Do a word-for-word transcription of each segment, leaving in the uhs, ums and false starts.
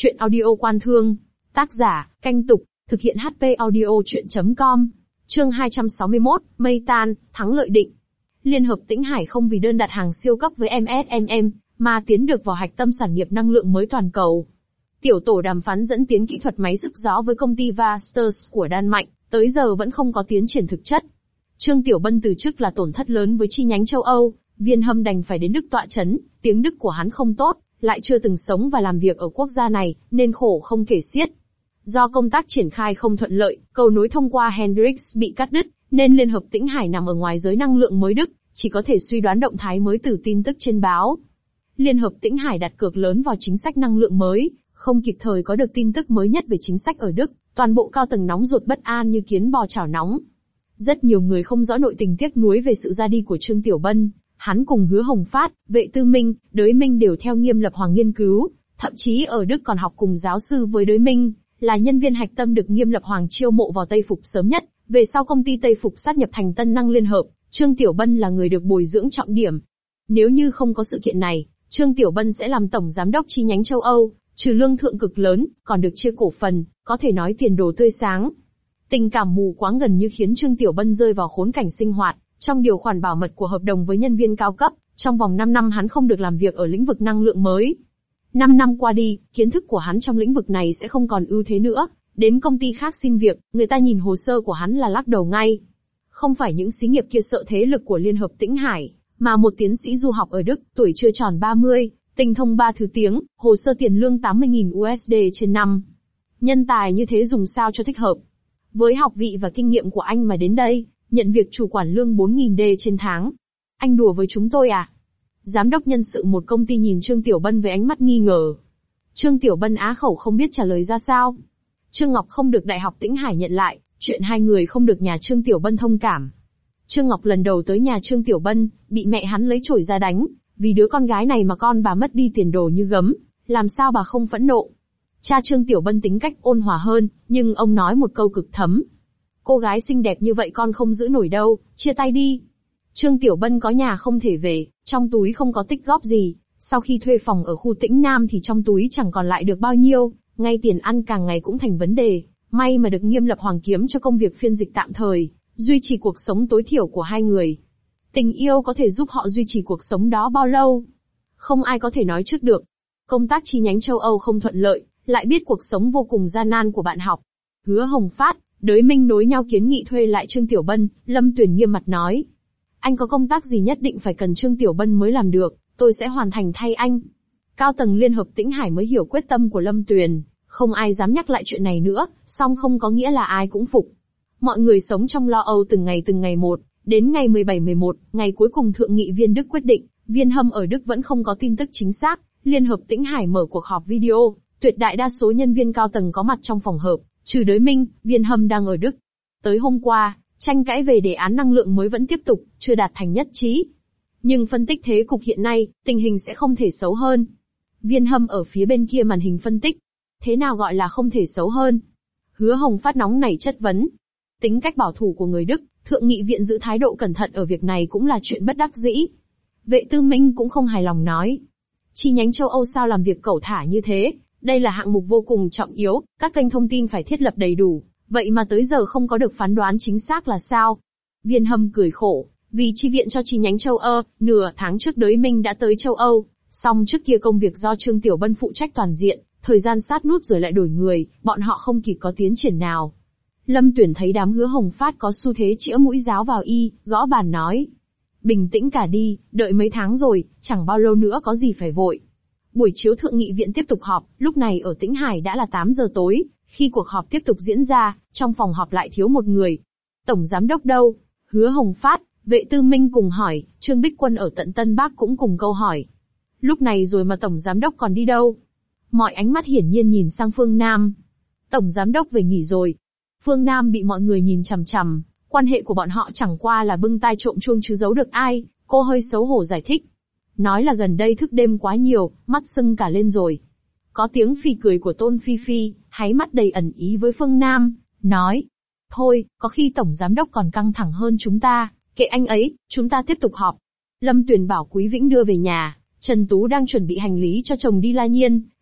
Chuyện audio Quan Thương. Tác giả, Canh Tục, thực hiện hát pê audio chuyện chấm com. Chương hai trăm sáu mươi mốt, mây tan, thắng lợi định. Liên hợp Tĩnh Hải không vì đơn đặt hàng siêu cấp với em ét em em, mà tiến được vào hạch tâm sản nghiệp năng lượng mới toàn cầu. Tiểu tổ đàm phán dẫn tiến kỹ thuật máy sức gió với công ty Vestas của Đan Mạch, tới giờ vẫn không có tiến triển thực chất. Trương Tiểu Bân từ chức là tổn thất lớn với chi nhánh châu Âu, Viên Hâm đành phải đến Đức tọa chấn, tiếng Đức của hắn không tốt, lại chưa từng sống và làm việc ở quốc gia này, nên khổ không kể xiết. Do công tác triển khai không thuận lợi, cầu nối thông qua Hendrix bị cắt đứt, nên Liên hợp Tĩnh Hải nằm ở ngoài giới năng lượng mới Đức, chỉ có thể suy đoán động thái mới từ tin tức trên báo. Liên hợp Tĩnh Hải đặt cược lớn vào chính sách năng lượng mới, không kịp thời có được tin tức mới nhất về chính sách ở Đức, toàn bộ cao tầng nóng ruột bất an như kiến bò chảo nóng. Rất nhiều người không rõ nội tình tiếc nuối về sự ra đi của Trương Tiểu Bân. Hắn cùng Hứa Hồng Phát, Vệ Tư Minh, Đới Minh đều theo Nghiêm Lập Hoàng nghiên cứu, thậm chí ở Đức còn học cùng giáo sư với Đới Minh, là nhân viên hạch tâm được Nghiêm Lập Hoàng chiêu mộ vào Tây Phục sớm nhất. Về sau công ty Tây Phục sát nhập thành Tân Năng Liên Hợp, Trương Tiểu Bân là người được bồi dưỡng trọng điểm. Nếu như không có sự kiện này, Trương Tiểu Bân sẽ làm tổng giám đốc chi nhánh châu Âu, trừ lương thượng cực lớn, còn được chia cổ phần, có thể nói tiền đồ tươi sáng. Tình cảm mù quáng gần như khiến Trương Tiểu Bân rơi vào khốn cảnh sinh hoạt. Trong điều khoản bảo mật của hợp đồng với nhân viên cao cấp, trong vòng năm năm hắn không được làm việc ở lĩnh vực năng lượng mới. năm năm qua đi, kiến thức của hắn trong lĩnh vực này sẽ không còn ưu thế nữa. Đến công ty khác xin việc, người ta nhìn hồ sơ của hắn là lắc đầu ngay. Không phải những xí nghiệp kia sợ thế lực của Liên hợp Tĩnh Hải, mà một tiến sĩ du học ở Đức, tuổi chưa tròn ba mươi, tinh thông ba thứ tiếng, hồ sơ tiền lương tám mươi nghìn đô la trên năm. Nhân tài như thế dùng sao cho thích hợp. Với học vị và kinh nghiệm của anh mà đến đây, nhận việc chủ quản lương bốn nghìn đô la trên tháng. Anh đùa với chúng tôi à? Giám đốc nhân sự một công ty nhìn Trương Tiểu Bân với ánh mắt nghi ngờ. Trương Tiểu Bân á khẩu không biết trả lời ra sao. Trương Ngọc không được Đại học Tĩnh Hải nhận lại, chuyện hai người không được nhà Trương Tiểu Bân thông cảm. Trương Ngọc lần đầu tới nhà Trương Tiểu Bân, bị mẹ hắn lấy chổi ra đánh, vì đứa con gái này mà con bà mất đi tiền đồ như gấm, làm sao bà không phẫn nộ. Cha Trương Tiểu Bân tính cách ôn hòa hơn, nhưng ông nói một câu cực thấm. Cô gái xinh đẹp như vậy con không giữ nổi đâu, chia tay đi. Trương Tiểu Bân có nhà không thể về, trong túi không có tích góp gì, sau khi thuê phòng ở khu Tĩnh Nam thì trong túi chẳng còn lại được bao nhiêu, ngay tiền ăn càng ngày cũng thành vấn đề, may mà được Nghiêm Lập Hoàng kiếm cho công việc phiên dịch tạm thời, duy trì cuộc sống tối thiểu của hai người. Tình yêu có thể giúp họ duy trì cuộc sống đó bao lâu? Không ai có thể nói trước được. Công tác chi nhánh châu Âu không thuận lợi, lại biết cuộc sống vô cùng gian nan của bạn học. Hứa Hồng Phát, Đới Minh nối nhau kiến nghị thuê lại Trương Tiểu Bân, Lâm Tuyền nghiêm mặt nói. Anh có công tác gì nhất định phải cần Trương Tiểu Bân mới làm được, tôi sẽ hoàn thành thay anh. Cao tầng Liên hợp Tĩnh Hải mới hiểu quyết tâm của Lâm Tuyền, không ai dám nhắc lại chuyện này nữa, song không có nghĩa là ai cũng phục. Mọi người sống trong lo âu từng ngày từng ngày một, đến ngày mười bảy mười một, ngày cuối cùng thượng nghị viên Đức quyết định, Viên Hâm ở Đức vẫn không có tin tức chính xác, Liên hợp Tĩnh Hải mở cuộc họp video, tuyệt đại đa số nhân viên cao tầng có mặt trong phòng họp, trừ Đới Minh, Viên Hâm đang ở Đức. Tới hôm qua, tranh cãi về đề án năng lượng mới vẫn tiếp tục, chưa đạt thành nhất trí. Nhưng phân tích thế cục hiện nay, tình hình sẽ không thể xấu hơn. Viên Hâm ở phía bên kia màn hình phân tích. Thế nào gọi là không thể xấu hơn? Hứa Hồng Phát nóng nảy chất vấn. Tính cách bảo thủ của người Đức, thượng nghị viện giữ thái độ cẩn thận ở việc này cũng là chuyện bất đắc dĩ. Vệ Tư Minh cũng không hài lòng nói. Chi nhánh châu Âu sao làm việc cẩu thả như thế? Đây là hạng mục vô cùng trọng yếu, các kênh thông tin phải thiết lập đầy đủ, vậy mà tới giờ không có được phán đoán chính xác là sao? Viên Hâm cười khổ, vì chi viện cho chi nhánh châu Âu, nửa tháng trước Đới Minh đã tới châu Âu, song trước kia công việc do Trương Tiểu Bân phụ trách toàn diện, thời gian sát nút rồi lại đổi người, bọn họ không kịp có tiến triển nào. Lâm Tuyển thấy đám Hứa Hồng Phát có xu thế chĩa mũi giáo vào y, gõ bàn nói. Bình tĩnh cả đi, đợi mấy tháng rồi, chẳng bao lâu nữa có gì phải vội. Buổi chiều thượng nghị viện tiếp tục họp, lúc này ở Tĩnh Hải đã là tám giờ tối, khi cuộc họp tiếp tục diễn ra, trong phòng họp lại thiếu một người. Tổng giám đốc đâu? Hứa Hồng Phát, Vệ Tư Minh cùng hỏi, Trương Bích Quân ở tận Tân Bắc cũng cùng câu hỏi. Lúc này rồi mà tổng giám đốc còn đi đâu? Mọi ánh mắt hiển nhiên nhìn sang Phương Nam. Tổng giám đốc về nghỉ rồi. Phương Nam bị mọi người nhìn chằm chằm, quan hệ của bọn họ chẳng qua là bưng tai trộm chuông chứ giấu được ai, cô hơi xấu hổ giải thích. Nói là gần đây thức đêm quá nhiều, mắt sưng cả lên rồi. Có tiếng phì cười của Tôn Phi Phi, háy mắt đầy ẩn ý với Phương Nam, nói. Thôi, có khi tổng giám đốc còn căng thẳng hơn chúng ta, kệ anh ấy, chúng ta tiếp tục họp. Lâm Tuyền bảo Quý Vĩnh đưa về nhà, Trần Tú đang chuẩn bị hành lý cho chồng đi La Nhiên,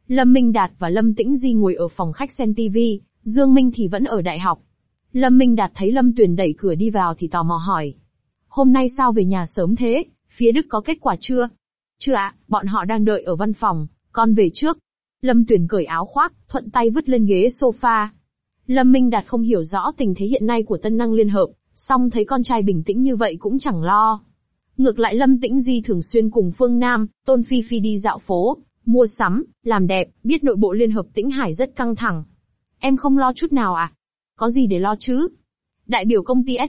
Lâm Minh Đạt và Lâm Tĩnh Di ngồi ở phòng khách xem tivi, Dương Minh thì vẫn ở đại học. Lâm Minh Đạt thấy Lâm Tuyền đẩy cửa đi vào thì tò mò hỏi. Hôm nay sao về nhà sớm thế, phía Đức có kết quả chưa? Chưa ạ, bọn họ đang đợi ở văn phòng, con về trước. Lâm Tuyền cởi áo khoác, thuận tay vứt lên ghế sofa. Lâm Minh Đạt không hiểu rõ tình thế hiện nay của Tân Năng Liên Hợp, song thấy con trai bình tĩnh như vậy cũng chẳng lo. Ngược lại Lâm Tĩnh Di thường xuyên cùng Phương Nam, Tôn Phi Phi đi dạo phố, mua sắm, làm đẹp, biết nội bộ Liên Hợp Tĩnh Hải rất căng thẳng. Em không lo chút nào à? Có gì để lo chứ? Đại biểu công ty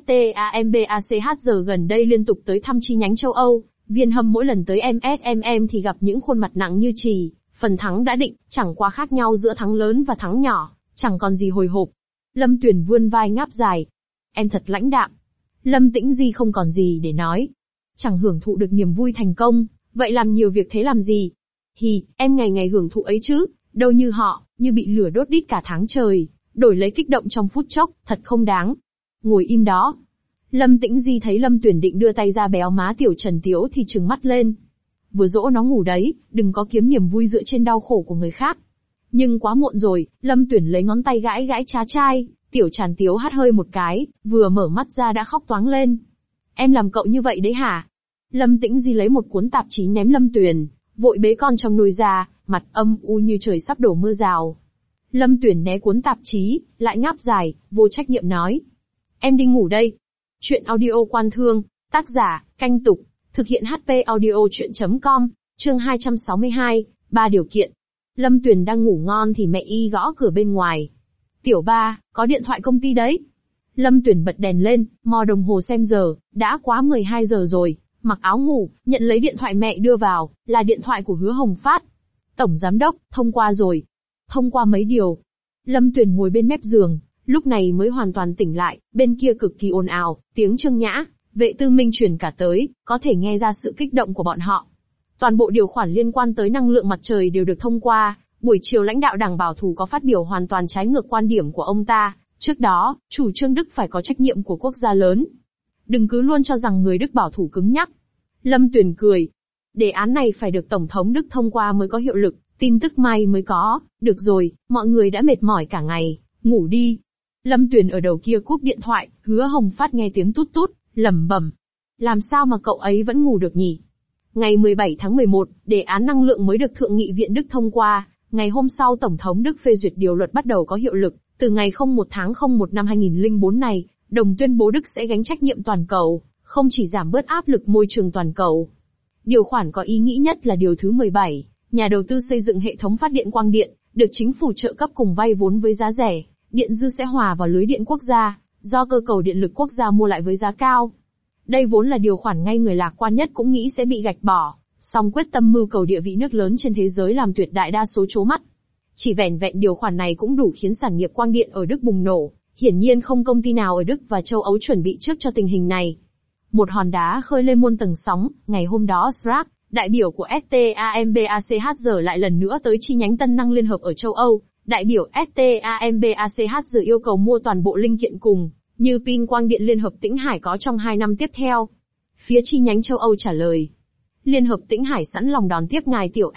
STAMBACHR gần đây liên tục tới thăm chi nhánh châu Âu, Viên Hâm mỗi lần tới em ét em em thì gặp những khuôn mặt nặng như chì, phần thắng đã định, chẳng qua khác nhau giữa thắng lớn và thắng nhỏ, chẳng còn gì hồi hộp. Lâm Tuyền vươn vai ngáp dài. Em thật lãnh đạm. Lâm Tĩnh Di không còn gì để nói. Chẳng hưởng thụ được niềm vui thành công, vậy làm nhiều việc thế làm gì? Hì, em ngày ngày hưởng thụ ấy chứ, đâu như họ, như bị lửa đốt đít cả tháng trời, đổi lấy kích động trong phút chốc, thật không đáng. Ngồi im đó. Lâm Tĩnh Di thấy Lâm Tuyền định đưa tay ra béo má tiểu Trần Tiếu thì trừng mắt lên. Vừa dỗ nó ngủ đấy, đừng có kiếm niềm vui dựa trên đau khổ của người khác. Nhưng quá muộn rồi, Lâm Tuyền lấy ngón tay gãi gãi trá trai, tiểu Tràn Tiếu hắt hơi một cái, vừa mở mắt ra đã khóc toáng lên. Em làm cậu như vậy đấy hả? Lâm Tĩnh Di lấy một cuốn tạp chí ném Lâm Tuyền, vội bế con trong nôi ra, mặt âm u như trời sắp đổ mưa rào. Lâm Tuyền né cuốn tạp chí, lại ngáp dài, vô trách nhiệm nói. Em đi ngủ đây. Chuyện audio Quan Thương, tác giả, Canh Tục, thực hiện hát pê audio chuyện chấm com, chương hai trăm sáu mươi hai, ba điều kiện. Lâm Tuyền đang ngủ ngon thì mẹ y gõ cửa bên ngoài. Tiểu ba, có điện thoại công ty đấy. Lâm Tuyền bật đèn lên, mò đồng hồ xem giờ, đã quá mười hai giờ rồi, mặc áo ngủ, nhận lấy điện thoại mẹ đưa vào, là điện thoại của Hứa Hồng Phát. Tổng giám đốc, thông qua rồi. Thông qua mấy điều. Lâm Tuyền ngồi bên mép giường, lúc này mới hoàn toàn tỉnh lại, bên kia cực kỳ ồn ào, tiếng Trương Nhã, Vệ Tư Minh truyền cả tới, có thể nghe ra sự kích động của bọn họ. Toàn bộ điều khoản liên quan tới năng lượng mặt trời đều được thông qua, buổi chiều lãnh đạo Đảng Bảo thủ có phát biểu hoàn toàn trái ngược quan điểm của ông ta, trước đó, chủ trương Đức phải có trách nhiệm của quốc gia lớn. Đừng cứ luôn cho rằng người Đức bảo thủ cứng nhắc. Lâm Tuyền cười. Đề án này phải được Tổng thống Đức thông qua mới có hiệu lực, tin tức mai mới có, được rồi, mọi người đã mệt mỏi cả ngày, ngủ đi. Lâm Tuyền ở đầu kia cúp điện thoại, Hứa Hồng Phát nghe tiếng tút tút, lẩm bẩm. Làm sao mà cậu ấy vẫn ngủ được nhỉ? Ngày mười bảy tháng mười một, đề án năng lượng mới được Thượng nghị viện Đức thông qua, ngày hôm sau Tổng thống Đức phê duyệt điều luật bắt đầu có hiệu lực, từ ngày không một tháng không một năm hai nghìn lẻ bốn này, đồng tuyên bố Đức sẽ gánh trách nhiệm toàn cầu, không chỉ giảm bớt áp lực môi trường toàn cầu. Điều khoản có ý nghĩa nhất là điều thứ mười bảy, nhà đầu tư xây dựng hệ thống phát điện quang điện, được chính phủ trợ cấp cùng vay vốn với giá rẻ, điện dư sẽ hòa vào lưới điện quốc gia, do cơ cầu điện lực quốc gia mua lại với giá cao. Đây vốn là điều khoản ngay người lạc quan nhất cũng nghĩ sẽ bị gạch bỏ, song quyết tâm mưu cầu địa vị nước lớn trên thế giới làm tuyệt đại đa số trố mắt. Chỉ vẻn vẹn điều khoản này cũng đủ khiến sản nghiệp quang điện ở Đức bùng nổ, hiển nhiên không công ty nào ở Đức và châu Âu chuẩn bị trước cho tình hình này. Một hòn đá khơi lên muôn tầng sóng, ngày hôm đó Strack, đại biểu của STAMBACHR lại lần nữa tới chi nhánh Tân Năng Liên Hợp ở châu Âu. Đại biểu STAMBACHR yêu cầu mua toàn bộ linh kiện cùng, như pin quang điện Liên Hợp Tĩnh Hải có trong hai năm tiếp theo. Phía chi nhánh châu Âu trả lời. Liên Hợp Tĩnh Hải sẵn lòng đón tiếp ngài tiểu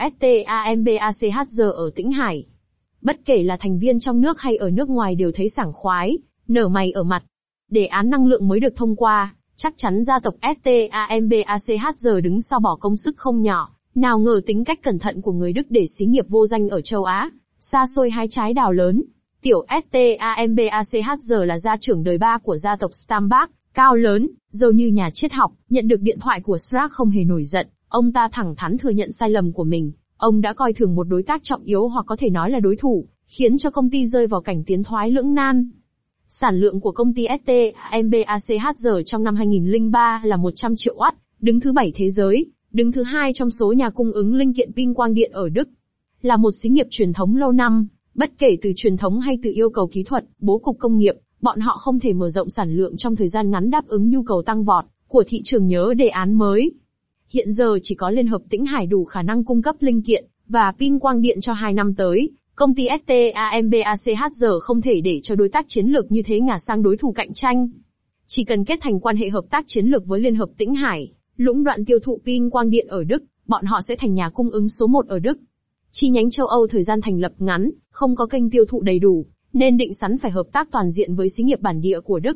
STAMBACHR ở Tĩnh Hải. Bất kể là thành viên trong nước hay ở nước ngoài đều thấy sảng khoái, nở mày ở mặt. Đề án năng lượng mới được thông qua, chắc chắn gia tộc STAMBACHR đứng sau bỏ công sức không nhỏ, nào ngờ tính cách cẩn thận của người Đức để xí nghiệp vô danh ở châu Á, xa xôi hái trái đào lớn. Tiểu STAMBACHR là gia trưởng đời ba của gia tộc Stambach, cao lớn, giàu như nhà triết học, nhận được điện thoại của Strack không hề nổi giận, ông ta thẳng thắn thừa nhận sai lầm của mình. Ông đã coi thường một đối tác trọng yếu hoặc có thể nói là đối thủ, khiến cho công ty rơi vào cảnh tiến thoái lưỡng nan. Sản lượng của công ty STAMBACHR trong năm hai nghìn lẻ ba là một trăm triệu oát, đứng thứ bảy thế giới, đứng thứ hai trong số nhà cung ứng linh kiện pin quang điện ở Đức. Là một xí nghiệp truyền thống lâu năm, bất kể từ truyền thống hay từ yêu cầu kỹ thuật, bố cục công nghiệp, bọn họ không thể mở rộng sản lượng trong thời gian ngắn đáp ứng nhu cầu tăng vọt của thị trường nhờ đề án mới. Hiện giờ chỉ có Liên Hợp Tĩnh Hải đủ khả năng cung cấp linh kiện và pin quang điện cho hai năm tới. Công ty STAMBACHR không thể để cho đối tác chiến lược như thế ngả sang đối thủ cạnh tranh. Chỉ cần kết thành quan hệ hợp tác chiến lược với Liên Hợp Tĩnh Hải, lũng đoạn tiêu thụ pin quang điện ở Đức, bọn họ sẽ thành nhà cung ứng số một ở Đức. Chi nhánh châu Âu thời gian thành lập ngắn, không có kênh tiêu thụ đầy đủ, nên định sắn phải hợp tác toàn diện với xí nghiệp bản địa của Đức.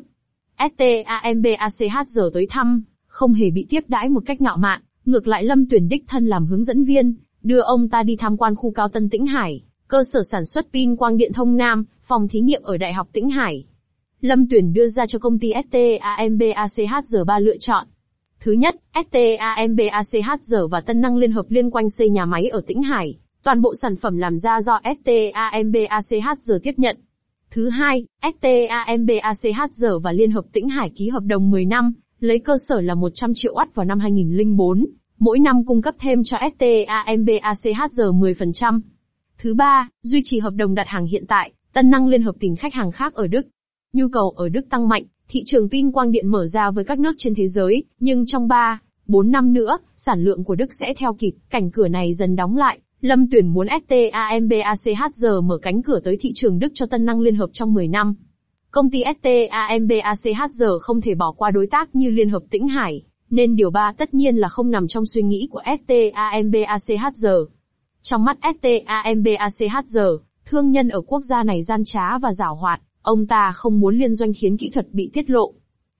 STAMBACH giờ tới thăm, không hề bị tiếp đãi một cách ngạo mạn, ngược lại Lâm Tuyển đích thân làm hướng dẫn viên, đưa ông ta đi tham quan khu cao Tân Tĩnh Hải, cơ sở sản xuất pin quang điện Thông Nam, phòng thí nghiệm ở Đại học Tĩnh Hải. Lâm Tuyển đưa ra cho công ty STAMBACH giờ ba lựa chọn. Thứ nhất, STAMBACH giờ và Tân Năng Liên Hợp liên quanh xây nhà máy ở Tĩnh Hải, toàn bộ sản phẩm làm ra do STAMBACH giờ tiếp nhận. Thứ hai, STAMBACH giờ và Liên Hợp Tĩnh Hải ký hợp đồng mười năm, lấy cơ sở là một trăm triệu oát vào năm hai nghìn không trăm lẻ bốn, mỗi năm cung cấp thêm cho STAMBACH giờ mười phần trăm. Thứ ba, duy trì hợp đồng đặt hàng hiện tại, Tân Năng Liên Hợp tìm khách hàng khác ở Đức. Nhu cầu ở Đức tăng mạnh, thị trường pin quang điện mở ra với các nước trên thế giới, nhưng trong ba, bốn năm nữa, sản lượng của Đức sẽ theo kịp, cảnh cửa này dần đóng lại. Lâm Tuyển muốn STAMBACH giờ mở cánh cửa tới thị trường Đức cho Tân Năng Liên Hợp trong mười năm. Công ty STAMBACH giờ không thể bỏ qua đối tác như Liên Hợp Tĩnh Hải, nên điều ba tất nhiên là không nằm trong suy nghĩ của STAMBACH giờ. Trong mắt STAMBACH giờ, thương nhân ở quốc gia này gian trá và giảo hoạt, ông ta không muốn liên doanh khiến kỹ thuật bị tiết lộ.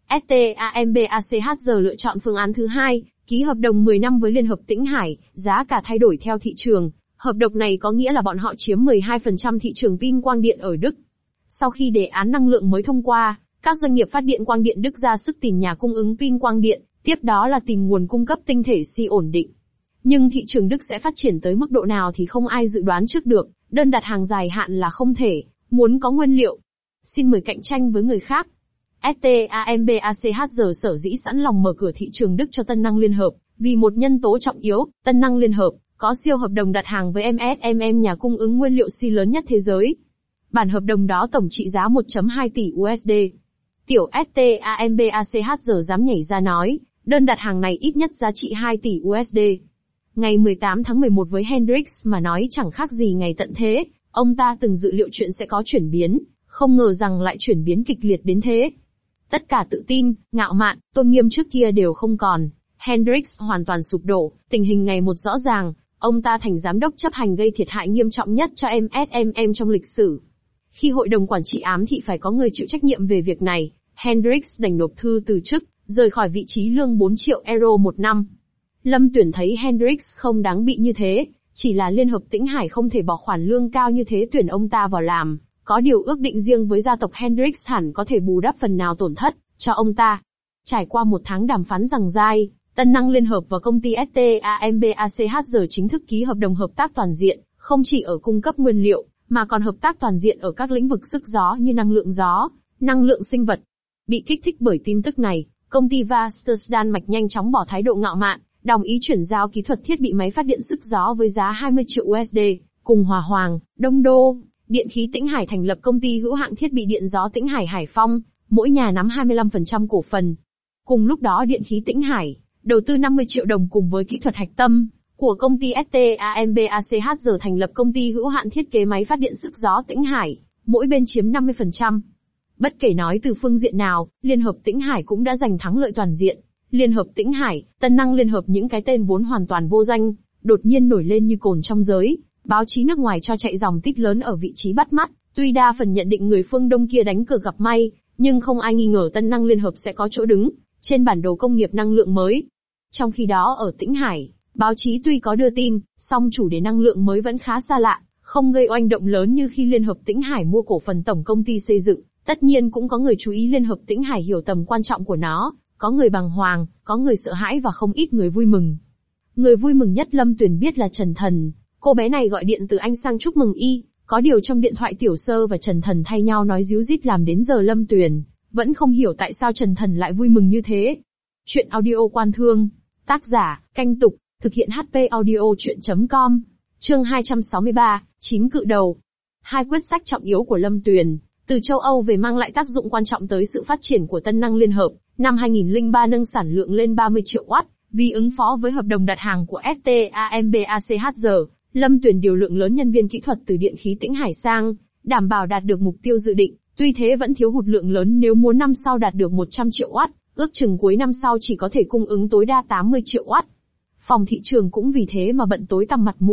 STAMBACH giờ lựa chọn phương án thứ hai, ký hợp đồng mười năm với Liên Hợp Tĩnh Hải, giá cả thay đổi theo thị trường. Hợp đồng này có nghĩa là bọn họ chiếm mười hai phần trăm thị trường pin quang điện ở Đức. Sau khi đề án năng lượng mới thông qua, các doanh nghiệp phát điện quang điện Đức ra sức tìm nhà cung ứng pin quang điện, tiếp đó là tìm nguồn cung cấp tinh thể xi ổn định. Nhưng thị trường Đức sẽ phát triển tới mức độ nào thì không ai dự đoán trước được, đơn đặt hàng dài hạn là không thể, muốn có nguyên liệu. Xin mời cạnh tranh với người khác. STAMBACH giờ sở dĩ sẵn lòng mở cửa thị trường Đức cho Tân Năng Liên Hợp, vì một nhân tố trọng yếu, Tân Năng Liên Hợp có siêu hợp đồng đặt hàng với em ét em em nhà cung ứng nguyên liệu xi lớn nhất thế giới. Bản hợp đồng đó tổng trị giá một phẩy hai tỷ u ét đê. Tiểu STAMBACH giờ dám nhảy ra nói, đơn đặt hàng này ít nhất giá trị hai tỷ u ét đê. Ngày mười tám tháng mười một với Hendrix mà nói chẳng khác gì ngày tận thế, ông ta từng dự liệu chuyện sẽ có chuyển biến, không ngờ rằng lại chuyển biến kịch liệt đến thế. Tất cả tự tin, ngạo mạn, tôn nghiêm trước kia đều không còn. Hendrix hoàn toàn sụp đổ, tình hình ngày một rõ ràng, ông ta thành giám đốc chấp hành gây thiệt hại nghiêm trọng nhất cho em ét em em trong lịch sử. Khi hội đồng quản trị ám thị phải có người chịu trách nhiệm về việc này, Hendrix đành nộp thư từ chức, rời khỏi vị trí lương bốn triệu euro một năm. Lâm Tuyển thấy Hendrix không đáng bị như thế, chỉ là Liên Hợp Tĩnh Hải không thể bỏ khoản lương cao như thế tuyển ông ta vào làm. Có điều ước định riêng với gia tộc Hendrix hẳn có thể bù đắp phần nào tổn thất cho ông ta. Trải qua một tháng đàm phán giằng dai, Tân Năng Liên Hợp và công ty STAMBACH giờ chính thức ký hợp đồng hợp tác toàn diện, không chỉ ở cung cấp nguyên liệu, mà còn hợp tác toàn diện ở các lĩnh vực sức gió như năng lượng gió, năng lượng sinh vật. Bị kích thích bởi tin tức này, công ty Vestas Đan Mạch nhanh chóng bỏ thái độ ngạo mạn, đồng ý chuyển giao kỹ thuật thiết bị máy phát điện sức gió với giá hai mươi triệu u ét đê, cùng Hòa Hoàng, Đông Đô. Điện khí Tĩnh Hải thành lập công ty hữu hạn thiết bị điện gió Tĩnh Hải Hải Phong, mỗi nhà nắm hai mươi lăm phần trăm cổ phần. Cùng lúc đó Điện khí Tĩnh Hải đầu tư năm mươi triệu đồng cùng với kỹ thuật hạch tâm của công ty STAMBACH giờ thành lập công ty hữu hạn thiết kế máy phát điện sức gió Tĩnh Hải, mỗi bên chiếm năm mươi phần trăm. Bất kể nói từ phương diện nào, Liên Hợp Tĩnh Hải cũng đã giành thắng lợi toàn diện. Liên Hợp Tĩnh Hải, Tân Năng Liên Hợp, những cái tên vốn hoàn toàn vô danh, đột nhiên nổi lên như cồn trong giới. Báo chí nước ngoài cho chạy dòng tích lớn ở vị trí bắt mắt, tuy đa phần nhận định người phương Đông kia đánh cược gặp may, nhưng không ai nghi ngờ Tân Năng Liên Hợp sẽ có chỗ đứng trên bản đồ công nghiệp năng lượng mới. Trong khi đó ở Tĩnh Hải, báo chí tuy có đưa tin, song chủ đề năng lượng mới vẫn khá xa lạ, không gây oanh động lớn như khi Liên Hợp Tĩnh Hải mua cổ phần tổng công ty xây dựng. Tất nhiên cũng có người chú ý Liên Hợp Tĩnh Hải hiểu tầm quan trọng của nó, có người bàng hoàng, có người sợ hãi và không ít người vui mừng. Người vui mừng nhất Lâm Tuyển biết là Trần Thần. Cô bé này gọi điện từ Anh sang chúc mừng y, có điều trong điện thoại Tiểu Sơ và Trần Thần thay nhau nói díu dít làm đến giờ Lâm Tuyển vẫn không hiểu tại sao Trần Thần lại vui mừng như thế. Chuyện audio Quan Thương, tác giả, Canh Tục, thực hiện hát pê audio chuyện chấm com, chương hai trăm sáu mươi ba, chín cự đầu. Hai quyết sách trọng yếu của Lâm Tuyển, từ châu Âu về mang lại tác dụng quan trọng tới sự phát triển của Tân Năng Liên Hợp. Năm hai nghìn không trăm lẻ ba nâng sản lượng lên ba mươi triệu oát, vì ứng phó với hợp đồng đặt hàng của STAMBACH giờ. Lâm Tuyển điều lượng lớn nhân viên kỹ thuật từ Điện khí Tĩnh Hải sang, đảm bảo đạt được mục tiêu dự định, tuy thế vẫn thiếu hụt lượng lớn nếu muốn năm sau đạt được một trăm triệu oát, ước chừng cuối năm sau chỉ có thể cung ứng tối đa tám mươi triệu oát. Phòng thị trường cũng vì thế mà bận tối tăm mặt mũi,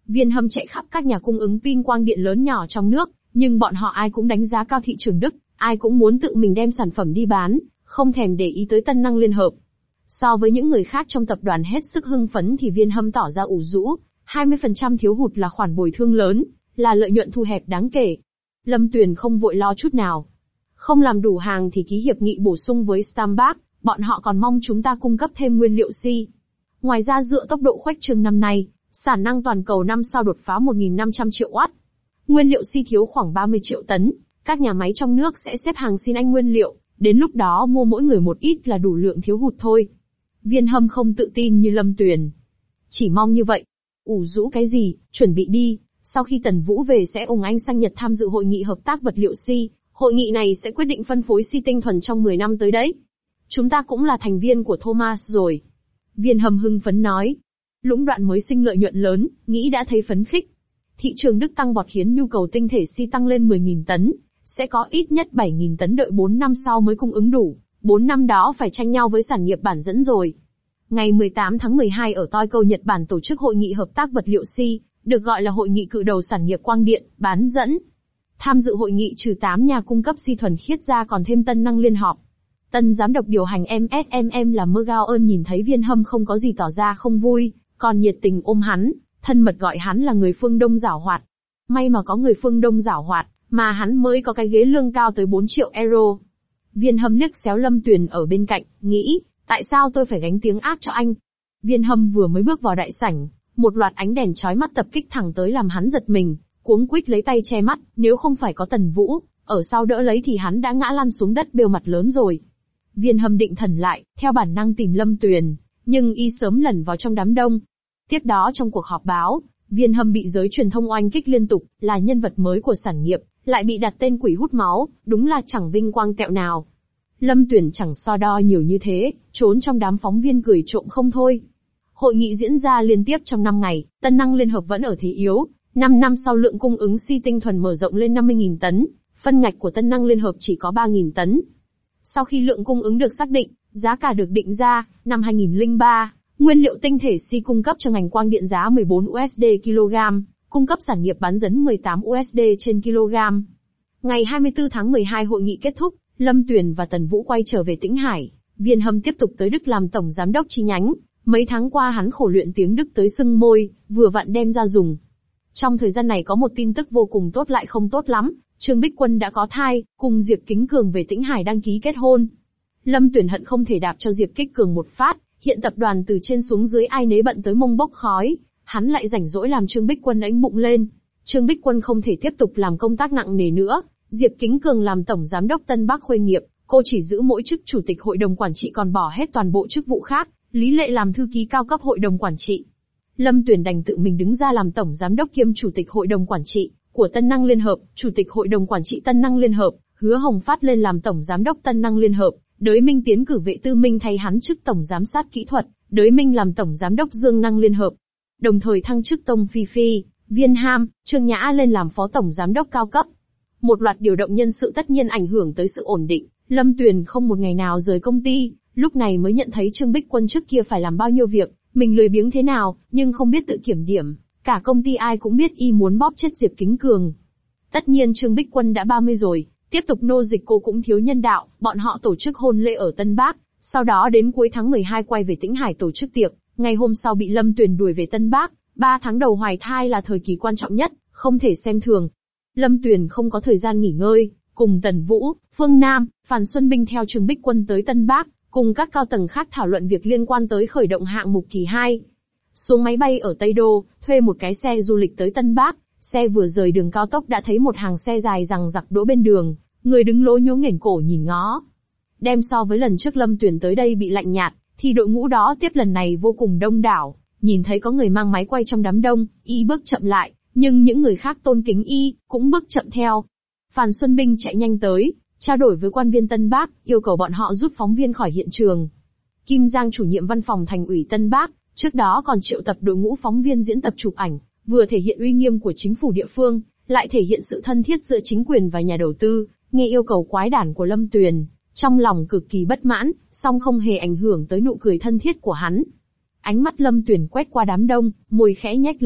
Viên Hâm chạy khắp các nhà cung ứng pin quang điện lớn nhỏ trong nước, nhưng bọn họ ai cũng đánh giá cao thị trường Đức, ai cũng muốn tự mình đem sản phẩm đi bán, không thèm để ý tới Tân Năng Liên Hợp. So với những người khác trong tập đoàn hết sức hưng phấn thì Viên Hâm tỏ ra ủ rũ, hai mươi phần trăm thiếu hụt là khoản bồi thương lớn, là lợi nhuận thu hẹp đáng kể. Lâm Tuyền không vội lo chút nào. Không làm đủ hàng thì ký hiệp nghị bổ sung với Stambach, bọn họ còn mong chúng ta cung cấp thêm nguyên liệu xi. Ngoài ra dựa tốc độ khuếch trương năm nay, sản năng toàn cầu năm sau đột phá một nghìn năm trăm triệu watt. Nguyên liệu xi thiếu khoảng ba mươi triệu tấn, các nhà máy trong nước sẽ xếp hàng xin anh nguyên liệu, đến lúc đó mua mỗi người một ít là đủ lượng thiếu hụt thôi. Viên Hâm không tự tin như Lâm Tuyền. Chỉ mong như vậy. Ủ rũ cái gì, chuẩn bị đi, sau khi Tần Vũ về sẽ ủng anh sang Nhật tham dự hội nghị hợp tác vật liệu xi, hội nghị này sẽ quyết định phân phối xi tinh thuần trong mười năm tới đấy. Chúng ta cũng là thành viên của Thomas rồi. Viên Hâm hưng phấn nói. Lũng đoạn mới sinh lợi nhuận lớn, nghĩ đã thấy phấn khích. Thị trường Đức tăng vọt khiến nhu cầu tinh thể xi tăng lên mười nghìn tấn, sẽ có ít nhất bảy nghìn tấn đợi bốn năm sau mới cung ứng đủ, bốn năm đó phải tranh nhau với sản nghiệp bản dẫn rồi. Ngày mười tám tháng mười hai ở Tokyo, Nhật Bản tổ chức hội nghị hợp tác vật liệu xi, được gọi là hội nghị cự đầu sản nghiệp quang điện, bán dẫn. Tham dự hội nghị trừ tám nhà cung cấp xi thuần khiết ra còn thêm Tân Năng Liên Hợp. Tân giám đốc điều hành em ét em em là Mơ Gao ơn nhìn thấy Viên Hâm không có gì tỏ ra không vui, còn nhiệt tình ôm hắn, thân mật gọi hắn là người phương Đông giảo hoạt. May mà có người phương Đông giảo hoạt, mà hắn mới có cái ghế lương cao tới bốn triệu euro. Viên Hâm liếc xéo Lâm Tuyền ở bên cạnh, nghĩ, tại sao tôi phải gánh tiếng ác cho anh? Viên Hâm vừa mới bước vào đại sảnh, một loạt ánh đèn chói mắt tập kích thẳng tới làm hắn giật mình, cuống quýt lấy tay che mắt, nếu không phải có Tần Vũ ở sau đỡ lấy thì hắn đã ngã lăn xuống đất bêu mặt lớn rồi. Viên Hâm định thần lại, theo bản năng tìm Lâm Tuyền, nhưng y sớm lẩn vào trong đám đông. Tiếp đó trong cuộc họp báo, Viên Hâm bị giới truyền thông oanh kích liên tục, là nhân vật mới của sản nghiệp, lại bị đặt tên quỷ hút máu, đúng là chẳng vinh quang tẹo nào. Lâm Tuyền chẳng so đo nhiều như thế, trốn trong đám phóng viên cười trộm không thôi. Hội nghị diễn ra liên tiếp trong năm ngày, Tân Năng Liên Hợp vẫn ở thế yếu, năm năm sau lượng cung ứng xi tinh thuần mở rộng lên năm mươi nghìn tấn, phân ngạch của Tân Năng Liên Hợp chỉ có ba nghìn tấn. Sau khi lượng cung ứng được xác định, giá cả được định ra, năm hai nghìn lẻ ba, nguyên liệu tinh thể xi cung cấp cho ngành quang điện giá mười bốn USD kg, cung cấp sản nghiệp bán dẫn mười tám USD trên kg. Ngày hai mươi tư tháng mười hai hội nghị kết thúc, Lâm Tuyền và Tần Vũ quay trở về Tĩnh Hải, Viên Hâm tiếp tục tới Đức làm tổng giám đốc chi nhánh. Mấy tháng qua hắn khổ luyện tiếng Đức tới sưng môi, vừa vặn đem ra dùng. Trong thời gian này có một tin tức vô cùng tốt lại không tốt lắm, Trương Bích Quân đã có thai, cùng Diệp Kính Cường về Tĩnh Hải đăng ký kết hôn. Lâm Tuyền hận không thể đạp cho Diệp Kính Cường một phát, hiện tập đoàn từ trên xuống dưới ai nấy bận tới mông bốc khói, hắn lại rảnh rỗi làm Trương Bích Quân ánh bụng lên. Trương Bích Quân không thể tiếp tục làm công tác nặng nề nữa, Diệp Kính Cường làm tổng giám đốc Tân Bắc Khuê nghiệp, cô chỉ giữ mỗi chức chủ tịch hội đồng quản trị còn bỏ hết toàn bộ chức vụ khác, Lý Lệ làm thư ký cao cấp hội đồng quản trị. Lâm Tuyền đành tự mình đứng ra làm tổng giám đốc kiêm chủ tịch hội đồng quản trị của Tân Năng Liên Hợp, chủ tịch hội đồng quản trị Tân Năng Liên Hợp, Hứa Hồng Phát lên làm tổng giám đốc Tân Năng Liên Hợp, Đới Minh tiến cử Vệ Tư Minh thay hắn chức tổng giám sát kỹ thuật, Đới Minh làm tổng giám đốc Dương Năng Liên Hợp. Đồng thời thăng chức Tông Phi Phi, Viên Ham, Trương Nhã lên làm phó tổng giám đốc cao cấp. Một loạt điều động nhân sự tất nhiên ảnh hưởng tới sự ổn định, Lâm Tuyền không một ngày nào rời công ty, lúc này mới nhận thấy Trương Bích Quân trước kia phải làm bao nhiêu việc, mình lười biếng thế nào, nhưng không biết tự kiểm điểm, cả công ty ai cũng biết y muốn bóp chết Diệp Kính Cường. Tất nhiên Trương Bích Quân đã ba mươi rồi, tiếp tục nô dịch cô cũng thiếu nhân đạo, bọn họ tổ chức hôn lễ ở Tân Bắc, sau đó đến cuối tháng mười hai quay về Tĩnh Hải tổ chức tiệc, ngày hôm sau bị Lâm Tuyền đuổi về Tân Bắc, ba tháng đầu hoài thai là thời kỳ quan trọng nhất, không thể xem thường. Lâm Tuyền không có thời gian nghỉ ngơi, cùng Tần Vũ, Phương Nam, Phan Xuân Binh theo Trương Bích Quân tới Tân Bắc, cùng các cao tầng khác thảo luận việc liên quan tới khởi động hạng mục kỳ hai. Xuống máy bay ở Tây Đô, thuê một cái xe du lịch tới Tân Bắc, xe vừa rời đường cao tốc đã thấy một hàng xe dài rằng rặc đỗ bên đường, người đứng lố nhố nghển cổ nhìn ngó. Đem so với lần trước Lâm Tuyền tới đây bị lạnh nhạt, thì đội ngũ đó tiếp lần này vô cùng đông đảo, nhìn thấy có người mang máy quay trong đám đông, y bước chậm lại, nhưng những người khác tôn kính y, cũng bước chậm theo. Phan Xuân Binh chạy nhanh tới, trao đổi với quan viên Tân Bắc, yêu cầu bọn họ rút phóng viên khỏi hiện trường. Kim Giang chủ nhiệm văn phòng thành ủy Tân Bắc, trước đó còn triệu tập đội ngũ phóng viên diễn tập chụp ảnh, vừa thể hiện uy nghiêm của chính phủ địa phương, lại thể hiện sự thân thiết giữa chính quyền và nhà đầu tư, nghe yêu cầu quái đản của Lâm Tuyền, trong lòng cực kỳ bất mãn, song không hề ảnh hưởng tới nụ cười thân thiết của hắn. Ánh mắt Lâm Tuyền quét qua đám đông, môi khẽ nhếch lên,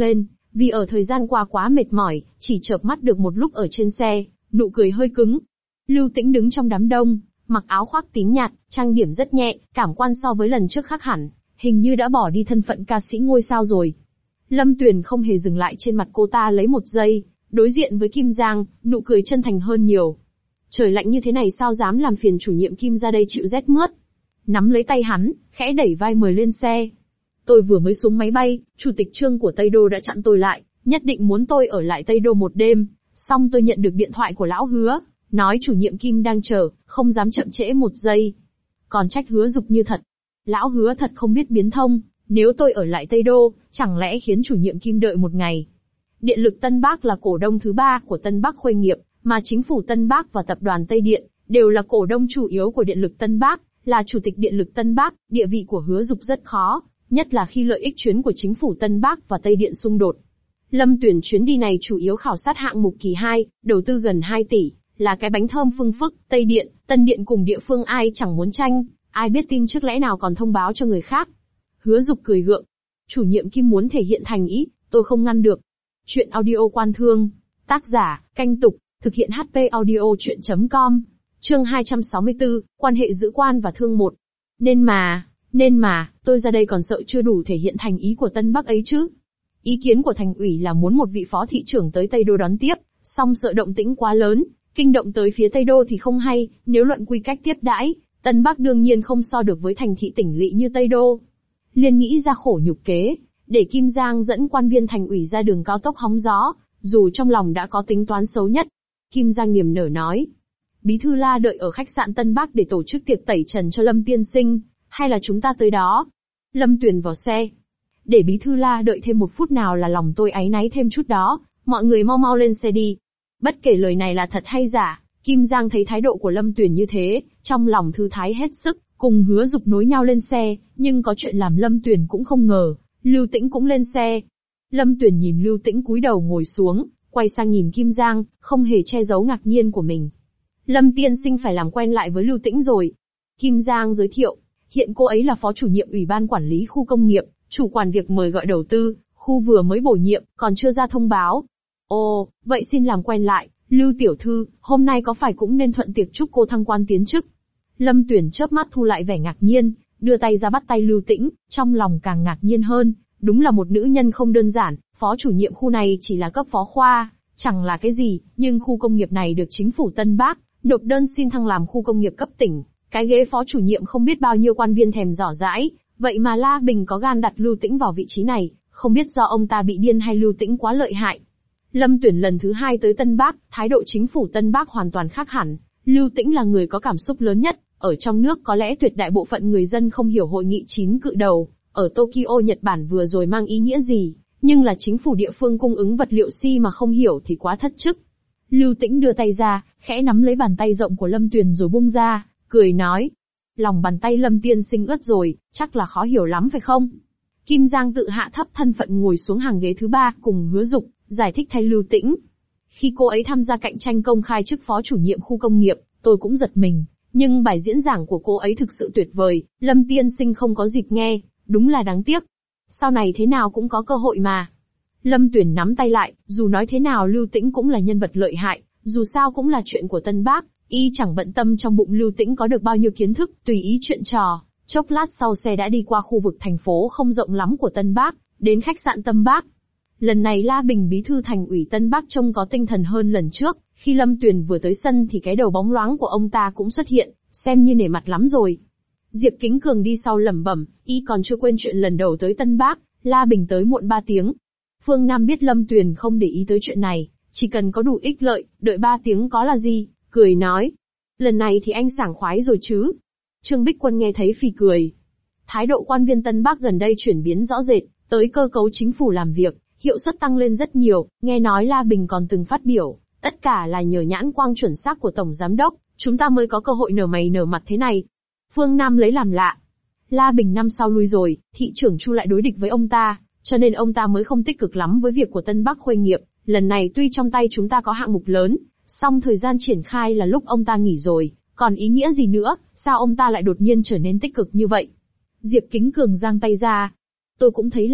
Vì ở thời gian qua quá mệt mỏi, chỉ chợp mắt được một lúc ở trên xe, nụ cười hơi cứng. Lưu Tĩnh đứng trong đám đông, mặc áo khoác tím nhạt, trang điểm rất nhẹ, cảm quan so với lần trước khác hẳn, hình như đã bỏ đi thân phận ca sĩ ngôi sao rồi. Lâm Tuyền không hề dừng lại trên mặt cô ta lấy một giây, đối diện với Kim Giang, nụ cười chân thành hơn nhiều. Trời lạnh như thế này sao dám làm phiền chủ nhiệm Kim ra đây chịu rét mướt. Nắm lấy tay hắn, khẽ đẩy vai mời lên xe. Tôi vừa mới xuống máy bay, chủ tịch Trương của Tây Đô đã chặn tôi lại, nhất định muốn tôi ở lại Tây Đô một đêm. Xong tôi nhận được điện thoại của lão Hứa, nói chủ nhiệm Kim đang chờ, không dám chậm trễ một giây. Còn trách Hứa Dục như thật. Lão Hứa thật không biết biến thông, nếu tôi ở lại Tây Đô, chẳng lẽ khiến chủ nhiệm Kim đợi một ngày. Điện lực Tân Bắc là cổ đông thứ ba của Tân Bắc Khuê nghiệp, mà chính phủ Tân Bắc và tập đoàn Tây Điện đều là cổ đông chủ yếu của điện lực Tân Bắc, là chủ tịch điện lực Tân Bắc, địa vị của Hứa Dục rất khó, nhất là khi lợi ích chuyến của chính phủ Tân Bắc và Tây Điện xung đột. Lâm Tuyển chuyến đi này chủ yếu khảo sát hạng mục kỳ hai, đầu tư gần hai tỷ, là cái bánh thơm phương phức, Tây Điện, Tân Điện cùng địa phương ai chẳng muốn tranh, ai biết tin trước lẽ nào còn thông báo cho người khác. Hứa Dục cười gượng. Chủ nhiệm Kim muốn thể hiện thành ý, tôi không ngăn được. Chuyện audio Quan Thương. Tác giả, Canh Tục, thực hiện hát pê audio chuyện chấm com. Chương hai trăm sáu mươi tư, quan hệ giữa quan và thương một. Nên mà, nên mà, tôi ra đây còn sợ chưa đủ thể hiện thành ý của Tân Bắc ấy chứ. Ý kiến của thành ủy là muốn một vị phó thị trưởng tới Tây Đô đón tiếp, song sợ động tĩnh quá lớn, kinh động tới phía Tây Đô thì không hay, nếu luận quy cách tiếp đãi, Tân Bắc đương nhiên không so được với thành thị tỉnh lỵ như Tây Đô. Liên nghĩ ra khổ nhục kế, để Kim Giang dẫn quan viên thành ủy ra đường cao tốc hóng gió, dù trong lòng đã có tính toán xấu nhất. Kim Giang niềm nở nói, Bí thư La đợi ở khách sạn Tân Bắc để tổ chức tiệc tẩy trần cho Lâm tiên sinh, hay là chúng ta tới đó? Lâm Tuyền vào xe. Để Bí thư La đợi thêm một phút nào là lòng tôi áy náy thêm chút đó, mọi người mau mau lên xe đi. Bất kể lời này là thật hay giả, Kim Giang thấy thái độ của Lâm Tuyền như thế, trong lòng thư thái hết sức, cùng Hứa Dục nối nhau lên xe, nhưng có chuyện làm Lâm Tuyền cũng không ngờ, Lưu Tĩnh cũng lên xe. Lâm Tuyền nhìn Lưu Tĩnh cúi đầu ngồi xuống, quay sang nhìn Kim Giang, không hề che giấu ngạc nhiên của mình. Lâm tiên sinh phải làm quen lại với Lưu Tĩnh rồi. Kim Giang giới thiệu, hiện cô ấy là phó chủ nhiệm ủy ban quản lý khu công nghiệp, chủ quản việc mời gọi đầu tư, khu vừa mới bổ nhiệm, còn chưa ra thông báo. Ồ, vậy xin làm quen lại, Lưu tiểu thư, hôm nay có phải cũng nên thuận tiệc chúc cô thăng quan tiến chức? Lâm Tuyển chớp mắt thu lại vẻ ngạc nhiên, đưa tay ra bắt tay Lưu Tĩnh, trong lòng càng ngạc nhiên hơn, đúng là một nữ nhân không đơn giản, phó chủ nhiệm khu này chỉ là cấp phó khoa, chẳng là cái gì, nhưng khu công nghiệp này được chính phủ Tân Bắc nộp đơn xin thăng làm khu công nghiệp cấp tỉnh, cái ghế phó chủ nhiệm không biết bao nhiêu quan viên thèm dò dãi, vậy mà La Bình có gan đặt Lưu Tĩnh vào vị trí này, không biết do ông ta bị điên hay Lưu Tĩnh quá lợi hại. Lâm Tuyển lần thứ hai tới Tân Bắc, thái độ chính phủ Tân Bắc hoàn toàn khác hẳn, Lưu Tĩnh là người có cảm xúc lớn nhất, ở trong nước có lẽ tuyệt đại bộ phận người dân không hiểu hội nghị chín cự đầu, ở Tokyo Nhật Bản vừa rồi mang ý nghĩa gì, nhưng là chính phủ địa phương cung ứng vật liệu xi mà không hiểu thì quá thất chức. Lưu Tĩnh đưa tay ra, khẽ nắm lấy bàn tay rộng của Lâm Tuyền rồi buông ra, cười nói. Lòng bàn tay Lâm tiên sinh ướt rồi, chắc là khó hiểu lắm phải không? Kim Giang tự hạ thấp thân phận ngồi xuống hàng ghế thứ ba cùng Hứa Dục, giải thích thay Lưu Tĩnh. Khi cô ấy tham gia cạnh tranh công khai chức phó chủ nhiệm khu công nghiệp, tôi cũng giật mình, nhưng bài diễn giảng của cô ấy thực sự tuyệt vời, Lâm tiên sinh không có dịp nghe, đúng là đáng tiếc. Sau này thế nào cũng có cơ hội mà. Lâm Tuyển nắm tay lại, dù nói thế nào Lưu Tĩnh cũng là nhân vật lợi hại, dù sao cũng là chuyện của Tân Bắc, y chẳng bận tâm trong bụng Lưu Tĩnh có được bao nhiêu kiến thức, tùy ý chuyện trò. Chốc lát sau xe đã đi qua khu vực thành phố không rộng lắm của Tân Bắc, đến khách sạn Tân Bắc. Lần này La Bình bí thư thành ủy Tân Bắc trông có tinh thần hơn lần trước, khi Lâm Tuyền vừa tới sân thì cái đầu bóng loáng của ông ta cũng xuất hiện, xem như nể mặt lắm rồi. Diệp Kính Cường đi sau lẩm bẩm, y còn chưa quên chuyện lần đầu tới Tân Bắc, La Bình tới muộn ba tiếng. Phương Nam biết Lâm Tuyền không để ý tới chuyện này, chỉ cần có đủ ích lợi, đợi ba tiếng có là gì, cười nói. Lần này thì anh sảng khoái rồi chứ. Trương Bích Quân nghe thấy phì cười. Thái độ quan viên Tân Bắc gần đây chuyển biến rõ rệt, tới cơ cấu chính phủ làm việc, hiệu suất tăng lên rất nhiều, nghe nói La Bình còn từng phát biểu, tất cả là nhờ nhãn quang chuẩn xác của Tổng Giám Đốc, chúng ta mới có cơ hội nở mày nở mặt thế này. Phương Nam lấy làm lạ. La Bình năm sau lui rồi, thị trưởng Chu lại đối địch với ông ta, cho nên ông ta mới không tích cực lắm với việc của Tân Bắc Khuê nghiệp, lần này tuy trong tay chúng ta có hạng mục lớn, song thời gian triển khai là lúc ông ta nghỉ rồi, còn ý nghĩa gì nữa, sao ông ta lại đột nhiên trở nên tích cực như vậy? Diệp Kính Cường giang tay ra. Tôi cũng thấy lạ,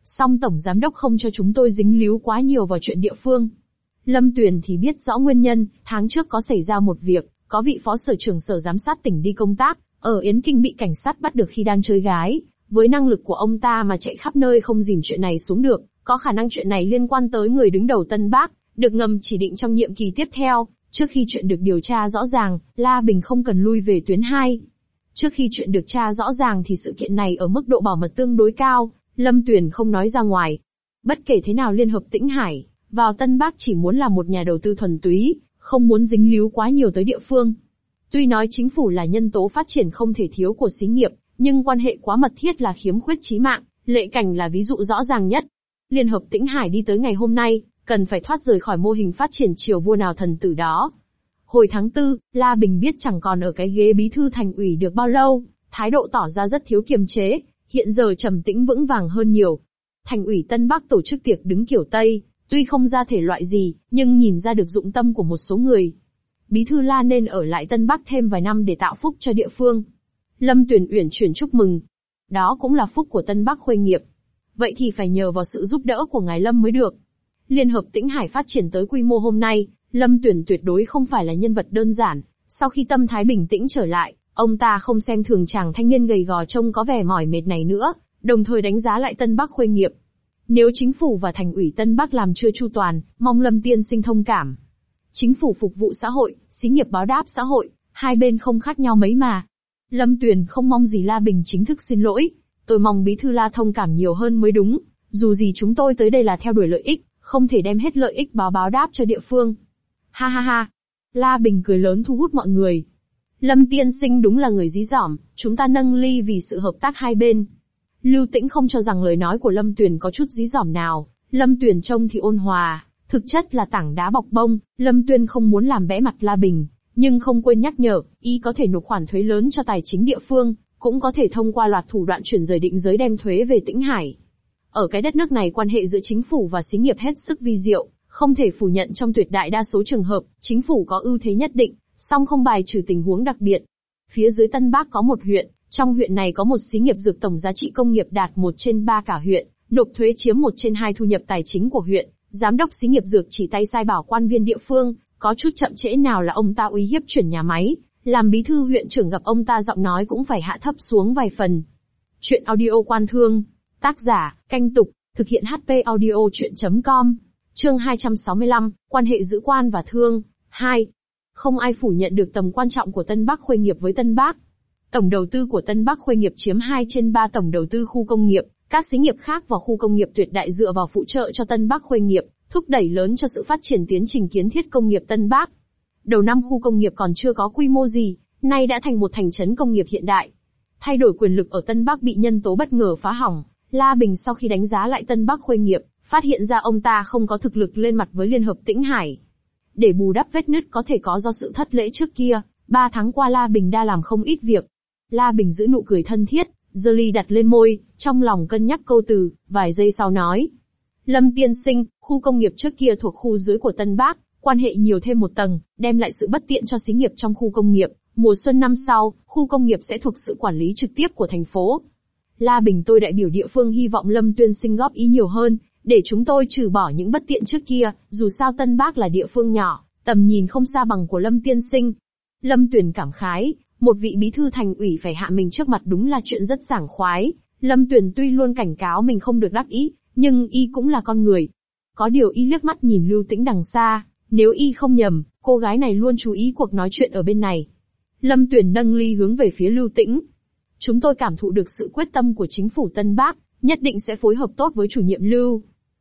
song tổng giám đốc không cho chúng tôi dính líu quá nhiều vào chuyện địa phương. Lâm Tuyền thì biết rõ nguyên nhân, tháng trước có xảy ra một việc, có vị phó sở trưởng sở giám sát tỉnh đi công tác, ở Yến Kinh bị cảnh sát bắt được khi đang chơi gái. Với năng lực của ông ta mà chạy khắp nơi không dìm chuyện này xuống được, có khả năng chuyện này liên quan tới người đứng đầu Tân Bắc, được ngầm chỉ định trong nhiệm kỳ tiếp theo. Trước khi chuyện được điều tra rõ ràng, La Bình không cần lui về tuyến hai. Trước khi chuyện được tra rõ ràng thì sự kiện này ở mức độ bảo mật tương đối cao, Lâm Tuyền không nói ra ngoài. Bất kể thế nào Liên hợp Tĩnh Hải, vào Tân Bắc chỉ muốn là một nhà đầu tư thuần túy, không muốn dính líu quá nhiều tới địa phương. Tuy nói chính phủ là nhân tố phát triển không thể thiếu của xí nghiệp, nhưng quan hệ quá mật thiết là khiếm khuyết chí mạng, Lệ Cảnh là ví dụ rõ ràng nhất. Liên hợp Tĩnh Hải đi tới ngày hôm nay, cần phải thoát rời khỏi mô hình phát triển triều vua nào thần tử đó. Hồi tháng tư, La Bình biết chẳng còn ở cái ghế bí thư thành ủy được bao lâu, thái độ tỏ ra rất thiếu kiềm chế, hiện giờ trầm tĩnh vững vàng hơn nhiều. Thành ủy Tân Bắc tổ chức tiệc đứng kiểu Tây, tuy không ra thể loại gì, nhưng nhìn ra được dụng tâm của một số người. Bí thư La nên ở lại Tân Bắc thêm vài năm để tạo phúc cho địa phương. Lâm Tuyền uyển chuyển chúc mừng. Đó cũng là phúc của Tân Bắc Khuê nghiệp. Vậy thì phải nhờ vào sự giúp đỡ của ngài Lâm mới được. Liên hợp Tĩnh Hải phát triển tới quy mô hôm nay, Lâm Tuyền tuyệt đối không phải là nhân vật đơn giản. Sau khi tâm thái bình tĩnh trở lại, ông ta không xem thường chàng thanh niên gầy gò trông có vẻ mỏi mệt này nữa, đồng thời đánh giá lại Tân Bắc Khuê nghiệp. Nếu chính phủ và thành ủy Tân Bắc làm chưa chu toàn, mong Lâm tiên sinh thông cảm. Chính phủ phục vụ xã hội, xí nghiệp báo đáp xã hội, hai bên không khác nhau mấy mà. Lâm Tuyền không mong gì La Bình chính thức xin lỗi, tôi mong bí thư La thông cảm nhiều hơn mới đúng, dù gì chúng tôi tới đây là theo đuổi lợi ích, không thể đem hết lợi ích báo báo đáp cho địa phương. Ha ha ha. La Bình cười lớn thu hút mọi người. Lâm tiên sinh đúng là người dí dỏm, chúng ta nâng ly vì sự hợp tác hai bên. Lưu Tĩnh không cho rằng lời nói của Lâm Tuyền có chút dí dỏm nào, Lâm Tuyền trông thì ôn hòa, thực chất là tảng đá bọc bông. Lâm Tuyền không muốn làm bẽ mặt La Bình, nhưng không quên nhắc nhở, y có thể nộp khoản thuế lớn cho tài chính địa phương, cũng có thể thông qua loạt thủ đoạn chuyển rời định giới đem thuế về Tĩnh Hải. Ở cái đất nước này quan hệ giữa chính phủ và xí nghiệp hết sức vi diệu, không thể phủ nhận trong tuyệt đại đa số trường hợp, chính phủ có ưu thế nhất định, song không bài trừ tình huống đặc biệt. Phía dưới Tân Bắc có một huyện, trong huyện này có một xí nghiệp dược tổng giá trị công nghiệp đạt một trên ba cả huyện, nộp thuế chiếm một trên hai thu nhập tài chính của huyện. Giám đốc xí nghiệp dược chỉ tay sai bảo quan viên địa phương, có chút chậm trễ nào là ông ta uy hiếp chuyển nhà máy, làm bí thư huyện trưởng gặp ông ta giọng nói cũng phải hạ thấp xuống vài phần. Chuyện audio quan thương, tác giả, Canh Tục, thực hiện hát pê audio chuyện chấm com, chương hai trăm sáu mươi lăm, quan hệ giữa quan và thương, hai. Không ai phủ nhận được tầm quan trọng của Tân Bắc Khuê nghiệp với Tân Bắc. Tổng đầu tư của Tân Bắc Khuê nghiệp chiếm hai trên ba tổng đầu tư khu công nghiệp, các xí nghiệp khác vào khu công nghiệp tuyệt đại dựa vào phụ trợ cho Tân Bắc Khuê nghiệp, thúc đẩy lớn cho sự phát triển tiến trình kiến thiết công nghiệp Tân Bắc. Đầu năm khu công nghiệp còn chưa có quy mô gì, nay đã thành một thành trấn công nghiệp hiện đại. Thay đổi quyền lực ở Tân Bắc bị nhân tố bất ngờ phá hỏng. La Bình sau khi đánh giá lại Tân Bắc Khuê nghiệp, phát hiện ra ông ta không có thực lực lên mặt với Liên hợp Tĩnh Hải. Để bù đắp vết nứt có thể có do sự thất lễ trước kia, ba tháng qua La Bình đã làm không ít việc. La Bình giữ nụ cười thân thiết, giơ ly đặt lên môi, trong lòng cân nhắc câu từ, vài giây sau nói. Lâm tiên sinh, khu công nghiệp trước kia thuộc khu dưới của Tân Bắc, quan hệ nhiều thêm một tầng, đem lại sự bất tiện cho xí nghiệp trong khu công nghiệp. Mùa xuân năm sau, khu công nghiệp sẽ thuộc sự quản lý trực tiếp của thành phố. La Bình tôi đại biểu địa phương hy vọng Lâm tiên sinh góp ý nhiều hơn, để chúng tôi trừ bỏ những bất tiện trước kia, dù sao Tân Bắc là địa phương nhỏ, tầm nhìn không xa bằng của Lâm tiên sinh. Lâm Tuyền cảm khái, một vị bí thư thành ủy phải hạ mình trước mặt đúng là chuyện rất sảng khoái. Lâm Tuyền tuy luôn cảnh cáo mình không được đắc ý, nhưng y cũng là con người. Có điều y liếc mắt nhìn Lưu Tĩnh đằng xa, nếu y không nhầm, cô gái này luôn chú ý cuộc nói chuyện ở bên này. Lâm Tuyền nâng ly hướng về phía Lưu Tĩnh. Chúng tôi cảm thụ được sự quyết tâm của chính phủ Tân Bắc, nhất định sẽ phối hợp tốt với chủ nhiệm Lưu.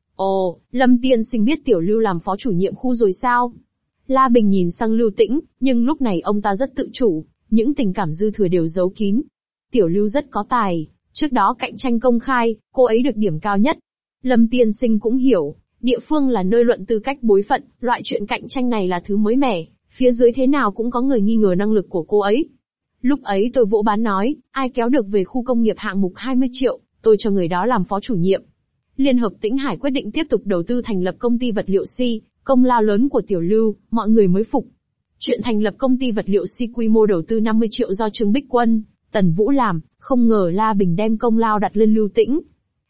Ồ, Lâm tiên sinh biết tiểu Lưu làm phó chủ nhiệm khu rồi sao? La Bình nhìn sang Lưu Tĩnh, nhưng lúc này ông ta rất tự chủ, những tình cảm dư thừa đều giấu kín. Tiểu Lưu rất có tài, trước đó cạnh tranh công khai, cô ấy được điểm cao nhất. Lâm tiên sinh cũng hiểu, địa phương là nơi luận tư cách bối phận, loại chuyện cạnh tranh này là thứ mới mẻ, phía dưới thế nào cũng có người nghi ngờ năng lực của cô ấy. Lúc ấy tôi vỗ bán nói, ai kéo được về khu công nghiệp hạng mục hai mươi triệu, tôi cho người đó làm phó chủ nhiệm. Liên hợp Tĩnh Hải quyết định tiếp tục đầu tư thành lập công ty vật liệu xi, công lao lớn của tiểu Lưu, mọi người mới phục. Chuyện thành lập công ty vật liệu xi quy mô đầu tư năm mươi triệu do Trương Bích Quân, Tần Vũ làm, không ngờ La Bình đem công lao đặt lên Lưu Tĩnh.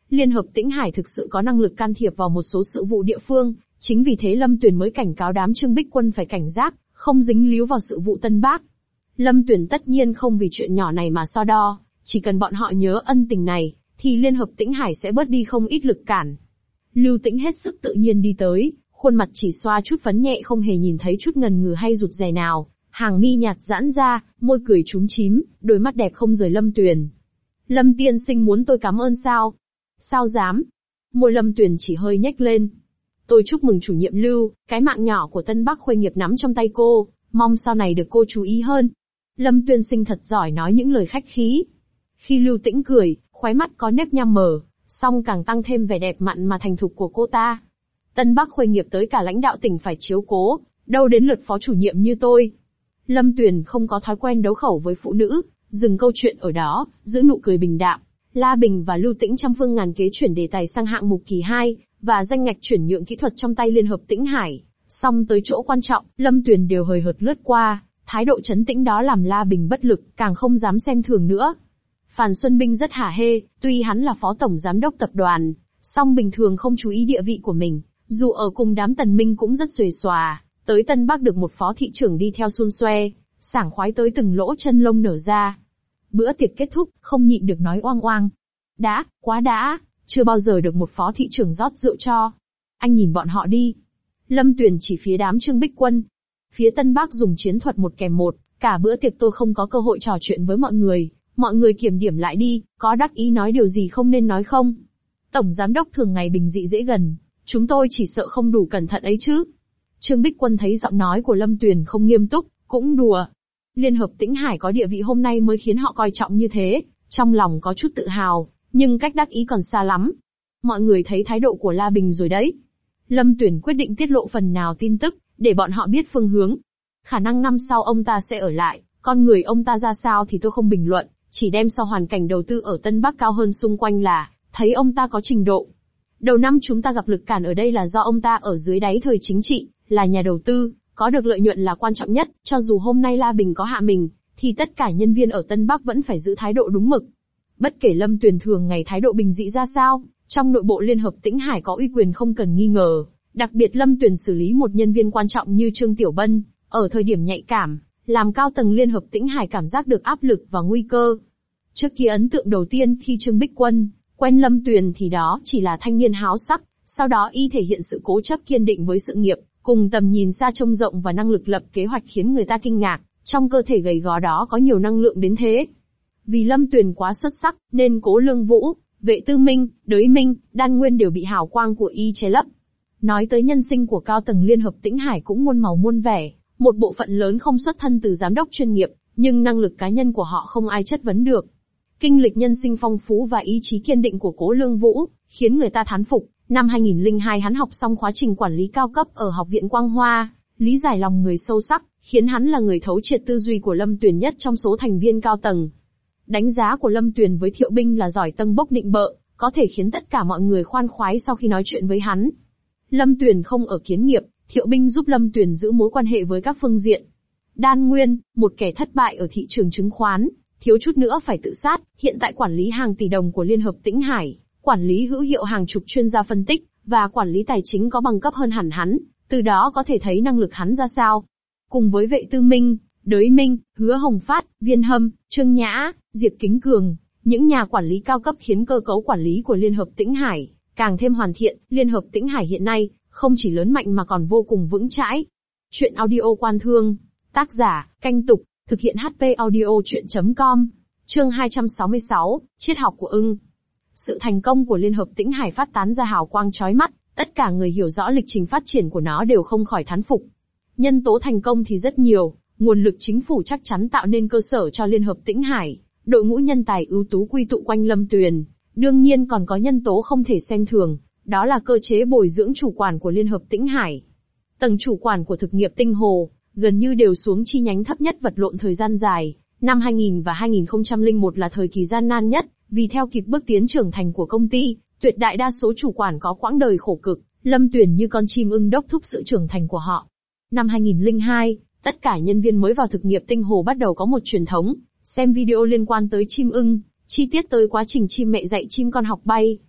Liên hợp Tĩnh Hải thực sự có năng lực can thiệp vào một số sự vụ địa phương, chính vì thế Lâm Tuyền mới cảnh cáo đám Trương Bích Quân phải cảnh giác, không dính líu vào sự vụ Tân Bắc. Lâm Tuyền tất nhiên không vì chuyện nhỏ này mà so đo, chỉ cần bọn họ nhớ ân tình này, thì Liên hợp Tĩnh Hải sẽ bớt đi không ít lực cản. Lưu Tĩnh hết sức tự nhiên đi tới, khuôn mặt chỉ xoa chút phấn nhẹ, không hề nhìn thấy chút ngần ngừ hay rụt rè nào, hàng mi nhạt giãn ra, môi cười chúm chím, đôi mắt đẹp không rời Lâm Tuyền. Lâm tiên sinh muốn tôi cảm ơn sao? Sao dám? Môi Lâm Tuyền chỉ hơi nhếch lên. Tôi chúc mừng chủ nhiệm Lưu, cái mạng nhỏ của Tân Bắc Khuê nghiệp nắm trong tay cô, mong sau này được cô chú ý hơn. Lâm tiên sinh thật giỏi nói những lời khách khí. Khi Lưu Tĩnh cười, khóe mắt có nếp nham mờ, song càng tăng thêm vẻ đẹp mặn mà thành thục của cô ta. Tân Bắc Khuê nghiệp tới cả lãnh đạo tỉnh phải chiếu cố, đâu đến lượt phó chủ nhiệm như tôi. Lâm Tuyền không có thói quen đấu khẩu với phụ nữ, dừng câu chuyện ở đó, giữ nụ cười bình đạm. La Bình và Lưu Tĩnh trăm phương ngàn kế chuyển đề tài sang hạng mục kỳ hai, và danh ngạch chuyển nhượng kỹ thuật trong tay Liên hợp Tĩnh Hải. Xong tới chỗ quan trọng, Lâm Tuyền đều hời hợt lướt qua, thái độ trấn tĩnh đó làm La Bình bất lực, càng không dám xem thường nữa. Phan Xuân Binh rất hả hê, tuy hắn là phó tổng giám đốc tập đoàn, song bình thường không chú ý địa vị của mình, dù ở cùng đám Tần Minh cũng rất xuề xòa, tới Tân Bắc được một phó thị trưởng đi theo xun xoe, sảng khoái tới từng lỗ chân lông nở ra. Bữa tiệc kết thúc, không nhịn được nói oang oang. Đã, quá đã, chưa bao giờ được một phó thị trưởng rót rượu cho. Anh nhìn bọn họ đi. Lâm Tuyền chỉ phía đám Trương Bích Quân. Phía Tân Bắc dùng chiến thuật một kèm một, cả bữa tiệc tôi không có cơ hội trò chuyện với mọi người, mọi người kiểm điểm lại đi, có đắc ý nói điều gì không nên nói không? Tổng giám đốc thường ngày bình dị dễ gần, chúng tôi chỉ sợ không đủ cẩn thận ấy chứ. Trương Bích Quân thấy giọng nói của Lâm Tuyền không nghiêm túc, cũng đùa. Liên hợp Tĩnh Hải có địa vị hôm nay mới khiến họ coi trọng như thế, trong lòng có chút tự hào, nhưng cách đắc ý còn xa lắm. Mọi người thấy thái độ của La Bình rồi đấy. Lâm Tuyền quyết định tiết lộ phần nào tin tức, để bọn họ biết phương hướng. Khả năng năm sau ông ta sẽ ở lại, con người ông ta ra sao thì tôi không bình luận, chỉ đem so hoàn cảnh đầu tư ở Tân Bắc cao hơn xung quanh là, thấy ông ta có trình độ. Đầu năm chúng ta gặp lực cản ở đây là do ông ta ở dưới đáy thời chính trị, là nhà đầu tư, có được lợi nhuận là quan trọng nhất, cho dù hôm nay La Bình có hạ mình, thì tất cả nhân viên ở Tân Bắc vẫn phải giữ thái độ đúng mực. Bất kể Lâm Tuyền thường ngày thái độ bình dị ra sao, trong nội bộ Liên hợp Tĩnh Hải có uy quyền không cần nghi ngờ, đặc biệt Lâm Tuyền xử lý một nhân viên quan trọng như Trương Tiểu Bân, ở thời điểm nhạy cảm, làm cao tầng Liên hợp Tĩnh Hải cảm giác được áp lực và nguy cơ. Trước kia ấn tượng đầu tiên khi Trương Bích Quân quen Lâm Tuyền thì đó chỉ là thanh niên háo sắc, sau đó y thể hiện sự cố chấp kiên định với sự nghiệp, cùng tầm nhìn xa trông rộng và năng lực lập kế hoạch khiến người ta kinh ngạc, trong cơ thể gầy gò đó có nhiều năng lượng đến thế. Vì Lâm Tuyền quá xuất sắc, nên Cố Lương Vũ, Vệ Tư Minh, Đới Minh, Đan Nguyên đều bị hào quang của y che lấp. Nói tới nhân sinh của cao tầng Liên hợp Tĩnh Hải cũng muôn màu muôn vẻ, một bộ phận lớn không xuất thân từ giám đốc chuyên nghiệp, nhưng năng lực cá nhân của họ không ai chất vấn được. Kinh lịch nhân sinh phong phú và ý chí kiên định của Cố Lương Vũ, khiến người ta thán phục. Năm hai nghìn lẻ hai hắn học xong khóa trình quản lý cao cấp ở Học viện Quang Hoa, lý giải lòng người sâu sắc, khiến hắn là người thấu triệt tư duy của Lâm Tuyền nhất trong số thành viên cao tầng. Đánh giá của Lâm Tuyền với Thiệu Binh là giỏi tâng bốc nịnh bợ, có thể khiến tất cả mọi người khoan khoái sau khi nói chuyện với hắn. Lâm Tuyền không ở kiến nghiệp, Thiệu Binh giúp Lâm Tuyền giữ mối quan hệ với các phương diện. Đan Nguyên, một kẻ thất bại ở thị trường chứng khoán, thiếu chút nữa phải tự sát, hiện tại quản lý hàng tỷ đồng của Liên hợp Tĩnh Hải, quản lý hữu hiệu hàng chục chuyên gia phân tích, và quản lý tài chính có bằng cấp hơn hẳn hắn, từ đó có thể thấy năng lực hắn ra sao. Cùng với Vệ Tư Minh, Đới Minh, Hứa Hồng Phát, Viên Hâm, Trương Nhã, Diệp Kính Cường, những nhà quản lý cao cấp khiến cơ cấu quản lý của Liên hợp Tĩnh Hải càng thêm hoàn thiện. Liên hợp Tĩnh Hải hiện nay không chỉ lớn mạnh mà còn vô cùng vững chãi. Chuyện audio Quan Thương, tác giả Canh Tục, thực hiện hát pê audio chuyện chấm com. Chương hai trăm sáu mươi sáu, triết học của ưng. Sự thành công của Liên hợp Tĩnh Hải phát tán ra hào quang chói mắt, tất cả người hiểu rõ lịch trình phát triển của nó đều không khỏi thán phục. Nhân tố thành công thì rất nhiều, nguồn lực chính phủ chắc chắn tạo nên cơ sở cho Liên hợp Tĩnh Hải, đội ngũ nhân tài ưu tú quy tụ quanh Lâm Tuyền, đương nhiên còn có nhân tố không thể xem thường, đó là cơ chế bồi dưỡng chủ quản của Liên hợp Tĩnh Hải. Tầng chủ quản của thực nghiệp Tinh Hồ, gần như đều xuống chi nhánh thấp nhất vật lộn thời gian dài, năm hai nghìn và hai nghìn không trăm lẻ một là thời kỳ gian nan nhất, vì theo kịp bước tiến trưởng thành của công ty, tuyệt đại đa số chủ quản có quãng đời khổ cực, Lâm Tuyền như con chim ưng đốc thúc sự trưởng thành của họ. Năm hai nghìn lẻ hai, tất cả nhân viên mới vào thực nghiệp Tinh Hồ bắt đầu có một truyền thống, xem video liên quan tới chim ưng, chi tiết tới quá trình chim mẹ dạy chim con học bay.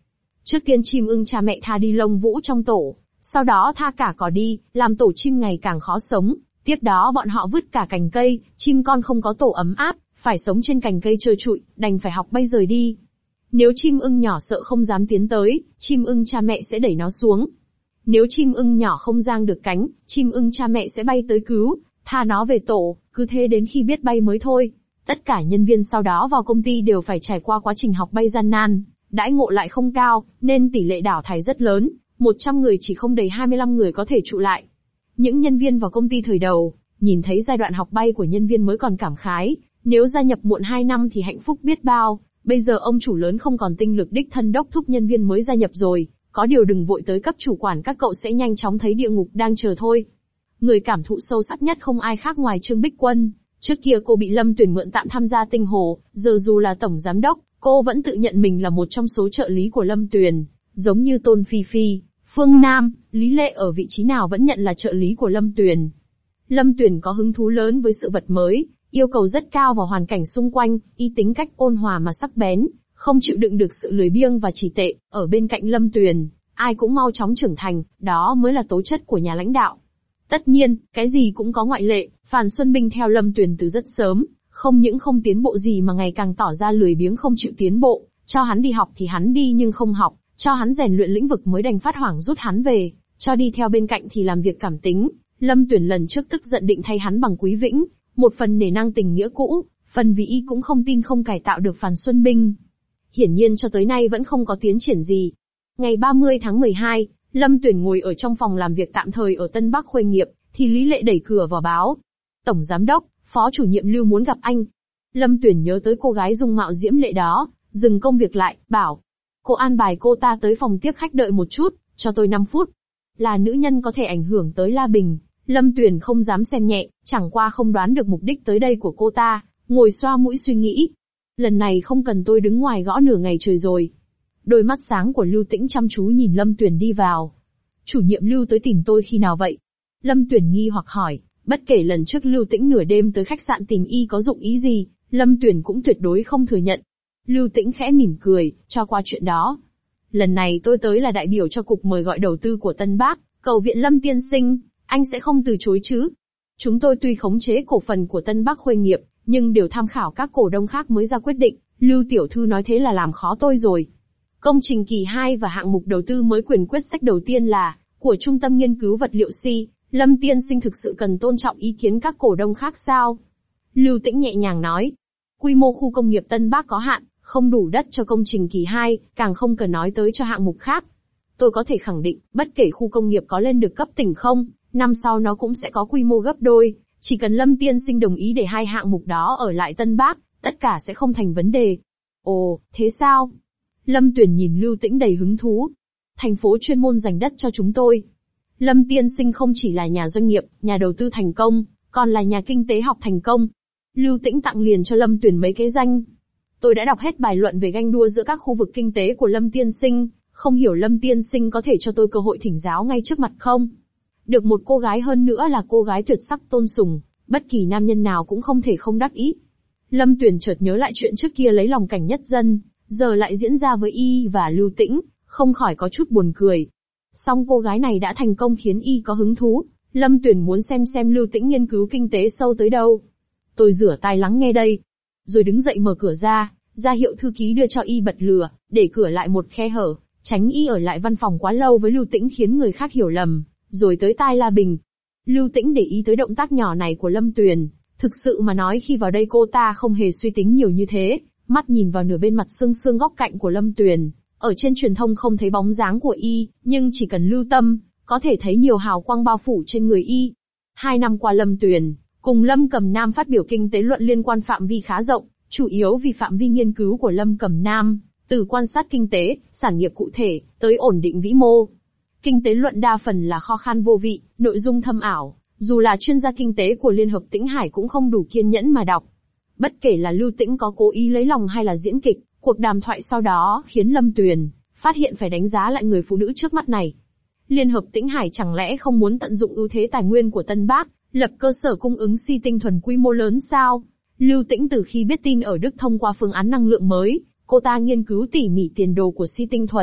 Trước tiên chim ưng cha mẹ tha đi lông vũ trong tổ, sau đó tha cả cỏ đi, làm tổ chim ngày càng khó sống. Tiếp đó bọn họ vứt cả cành cây, chim con không có tổ ấm áp, phải sống trên cành cây trơ trụi, đành phải học bay rời đi. Nếu chim ưng nhỏ sợ không dám tiến tới, chim ưng cha mẹ sẽ đẩy nó xuống. Nếu chim ưng nhỏ không giang được cánh, chim ưng cha mẹ sẽ bay tới cứu, tha nó về tổ, cứ thế đến khi biết bay mới thôi. Tất cả nhân viên sau đó vào công ty đều phải trải qua quá trình học bay gian nan, đãi ngộ lại không cao, nên tỷ lệ đào thải rất lớn, một trăm người chỉ không đầy hai mươi lăm người có thể trụ lại. Những nhân viên vào công ty thời đầu, nhìn thấy giai đoạn học bay của nhân viên mới còn cảm khái, nếu gia nhập muộn hai năm thì hạnh phúc biết bao, bây giờ ông chủ lớn không còn tinh lực đích thân đốc thúc nhân viên mới gia nhập rồi, có điều đừng vội tới cấp chủ quản, các cậu sẽ nhanh chóng thấy địa ngục đang chờ thôi. Người cảm thụ sâu sắc nhất không ai khác ngoài Trương Bích Quân. Trước kia cô bị Lâm Tuyển mượn tạm tham gia Tinh Hồ, giờ dù là tổng giám đốc, cô vẫn tự nhận mình là một trong số trợ lý của Lâm Tuyển, giống như Tôn Phi Phi, Phương Nam, Lý Lệ ở vị trí nào vẫn nhận là trợ lý của Lâm Tuyển. Lâm Tuyển có hứng thú lớn với sự vật mới, yêu cầu rất cao vào hoàn cảnh xung quanh, y tính cách ôn hòa mà sắc bén, không chịu đựng được sự lười biếng và trì tệ, ở bên cạnh Lâm Tuyển, ai cũng mau chóng trưởng thành, đó mới là tố chất của nhà lãnh đạo. Tất nhiên, cái gì cũng có ngoại lệ, Phan Xuân Binh theo Lâm Tuyển từ rất sớm, không những không tiến bộ gì mà ngày càng tỏ ra lười biếng không chịu tiến bộ, cho hắn đi học thì hắn đi nhưng không học, cho hắn rèn luyện lĩnh vực mới đành phát hoảng rút hắn về, cho đi theo bên cạnh thì làm việc cảm tính. Lâm Tuyển lần trước tức giận định thay hắn bằng Quý Vĩnh, một phần nể nang tình nghĩa cũ, phần vì y cũng không tin không cải tạo được Phan Xuân Binh. Hiển nhiên cho tới nay vẫn không có tiến triển gì. Ngày ba mươi tháng mười hai, Lâm Tuyển ngồi ở trong phòng làm việc tạm thời ở Tân Bắc Khuê Nghiệp, thì Lý Lệ đẩy cửa vào báo. Tổng giám đốc, phó chủ nhiệm Lưu muốn gặp anh. Lâm Tuyển nhớ tới cô gái dung mạo diễm lệ đó, dừng công việc lại, bảo. Cô an bài cô ta tới phòng tiếp khách đợi một chút, cho tôi năm phút. Là nữ nhân có thể ảnh hưởng tới La Bình, Lâm Tuyển không dám xem nhẹ, chẳng qua không đoán được mục đích tới đây của cô ta, ngồi xoa mũi suy nghĩ. Lần này không cần tôi đứng ngoài gõ nửa ngày trời rồi. Đôi mắt sáng của Lưu Tĩnh chăm chú nhìn Lâm Tuyển đi vào. Chủ nhiệm Lưu tới tìm tôi khi nào vậy? Lâm Tuyển nghi hoặc hỏi, bất kể lần trước Lưu Tĩnh nửa đêm tới khách sạn tìm y có dụng ý gì, Lâm Tuyển cũng tuyệt đối không thừa nhận. Lưu Tĩnh khẽ mỉm cười, cho qua chuyện đó. Lần này tôi tới là đại biểu cho cục mời gọi đầu tư của Tân Bắc, cầu viện Lâm tiên sinh, anh sẽ không từ chối chứ? Chúng tôi tuy khống chế cổ phần của Tân Bắc Khuê Nghiệp, nhưng đều tham khảo các cổ đông khác mới ra quyết định, Lưu tiểu thư nói thế là làm khó tôi rồi. Công trình kỳ hai và hạng mục đầu tư mới quyền quyết sách đầu tiên là của Trung tâm Nghiên cứu Vật liệu Si, Lâm tiên sinh thực sự cần tôn trọng ý kiến các cổ đông khác sao? Lưu Tĩnh nhẹ nhàng nói. Quy mô khu công nghiệp Tân Bắc có hạn, không đủ đất cho công trình kỳ hai, càng không cần nói tới cho hạng mục khác. Tôi có thể khẳng định, bất kể khu công nghiệp có lên được cấp tỉnh không, năm sau nó cũng sẽ có quy mô gấp đôi, chỉ cần Lâm tiên sinh đồng ý để hai hạng mục đó ở lại Tân Bắc, tất cả sẽ không thành vấn đề. Ồ, thế sao? Lâm Tuyển nhìn Lưu Tĩnh đầy hứng thú. Thành phố chuyên môn dành đất cho chúng tôi. Lâm tiên sinh không chỉ là nhà doanh nghiệp, nhà đầu tư thành công, còn là nhà kinh tế học thành công. Lưu Tĩnh tặng liền cho Lâm Tuyển mấy cái danh. Tôi đã đọc hết bài luận về ganh đua giữa các khu vực kinh tế của Lâm tiên sinh, không hiểu Lâm tiên sinh có thể cho tôi cơ hội thỉnh giáo ngay trước mặt không? Được một cô gái hơn nữa là cô gái tuyệt sắc tôn sùng, bất kỳ nam nhân nào cũng không thể không đắc ý. Lâm Tuyển chợt nhớ lại chuyện trước kia lấy lòng Cảnh Nhất Dân, giờ lại diễn ra với y và Lưu Tĩnh, không khỏi có chút buồn cười. Song cô gái này đã thành công khiến y có hứng thú, Lâm Tuyển muốn xem xem Lưu Tĩnh nghiên cứu kinh tế sâu tới đâu. Tôi rửa tai lắng nghe đây. Rồi đứng dậy mở cửa ra, ra hiệu thư ký đưa cho y bật lửa, để cửa lại một khe hở, tránh y ở lại văn phòng quá lâu với Lưu Tĩnh khiến người khác hiểu lầm, rồi tới tai La Bình. Lưu Tĩnh để ý tới động tác nhỏ này của Lâm Tuyển, thực sự mà nói khi vào đây cô ta không hề suy tính nhiều như thế, mắt nhìn vào nửa bên mặt xương xương góc cạnh của Lâm Tuyển, ở trên truyền thông không thấy bóng dáng của y, nhưng chỉ cần lưu tâm, có thể thấy nhiều hào quang bao phủ trên người y. Hai năm qua Lâm Tuyển, cùng Lâm Cẩm Nam phát biểu kinh tế luận liên quan phạm vi khá rộng, chủ yếu vì phạm vi nghiên cứu của Lâm Cẩm Nam, từ quan sát kinh tế, sản nghiệp cụ thể, tới ổn định vĩ mô. Kinh tế luận đa phần là kho khan vô vị, nội dung thâm ảo, dù là chuyên gia kinh tế của Liên hợp Tĩnh Hải cũng không đủ kiên nhẫn mà đọc. Bất kể là Lưu Tĩnh có cố ý lấy lòng hay là diễn kịch, cuộc đàm thoại sau đó khiến Lâm Tuyển phát hiện phải đánh giá lại người phụ nữ trước mắt này. Liên hợp Tĩnh Hải chẳng lẽ không muốn tận dụng ưu thế tài nguyên của Tân Bắc, lập cơ sở cung ứng xi tinh thuần quy mô lớn sao? Lưu Tĩnh từ khi biết tin ở Đức thông qua phương án năng lượng mới, cô ta nghiên cứu tỉ mỉ tiền đồ của xi tinh thuần,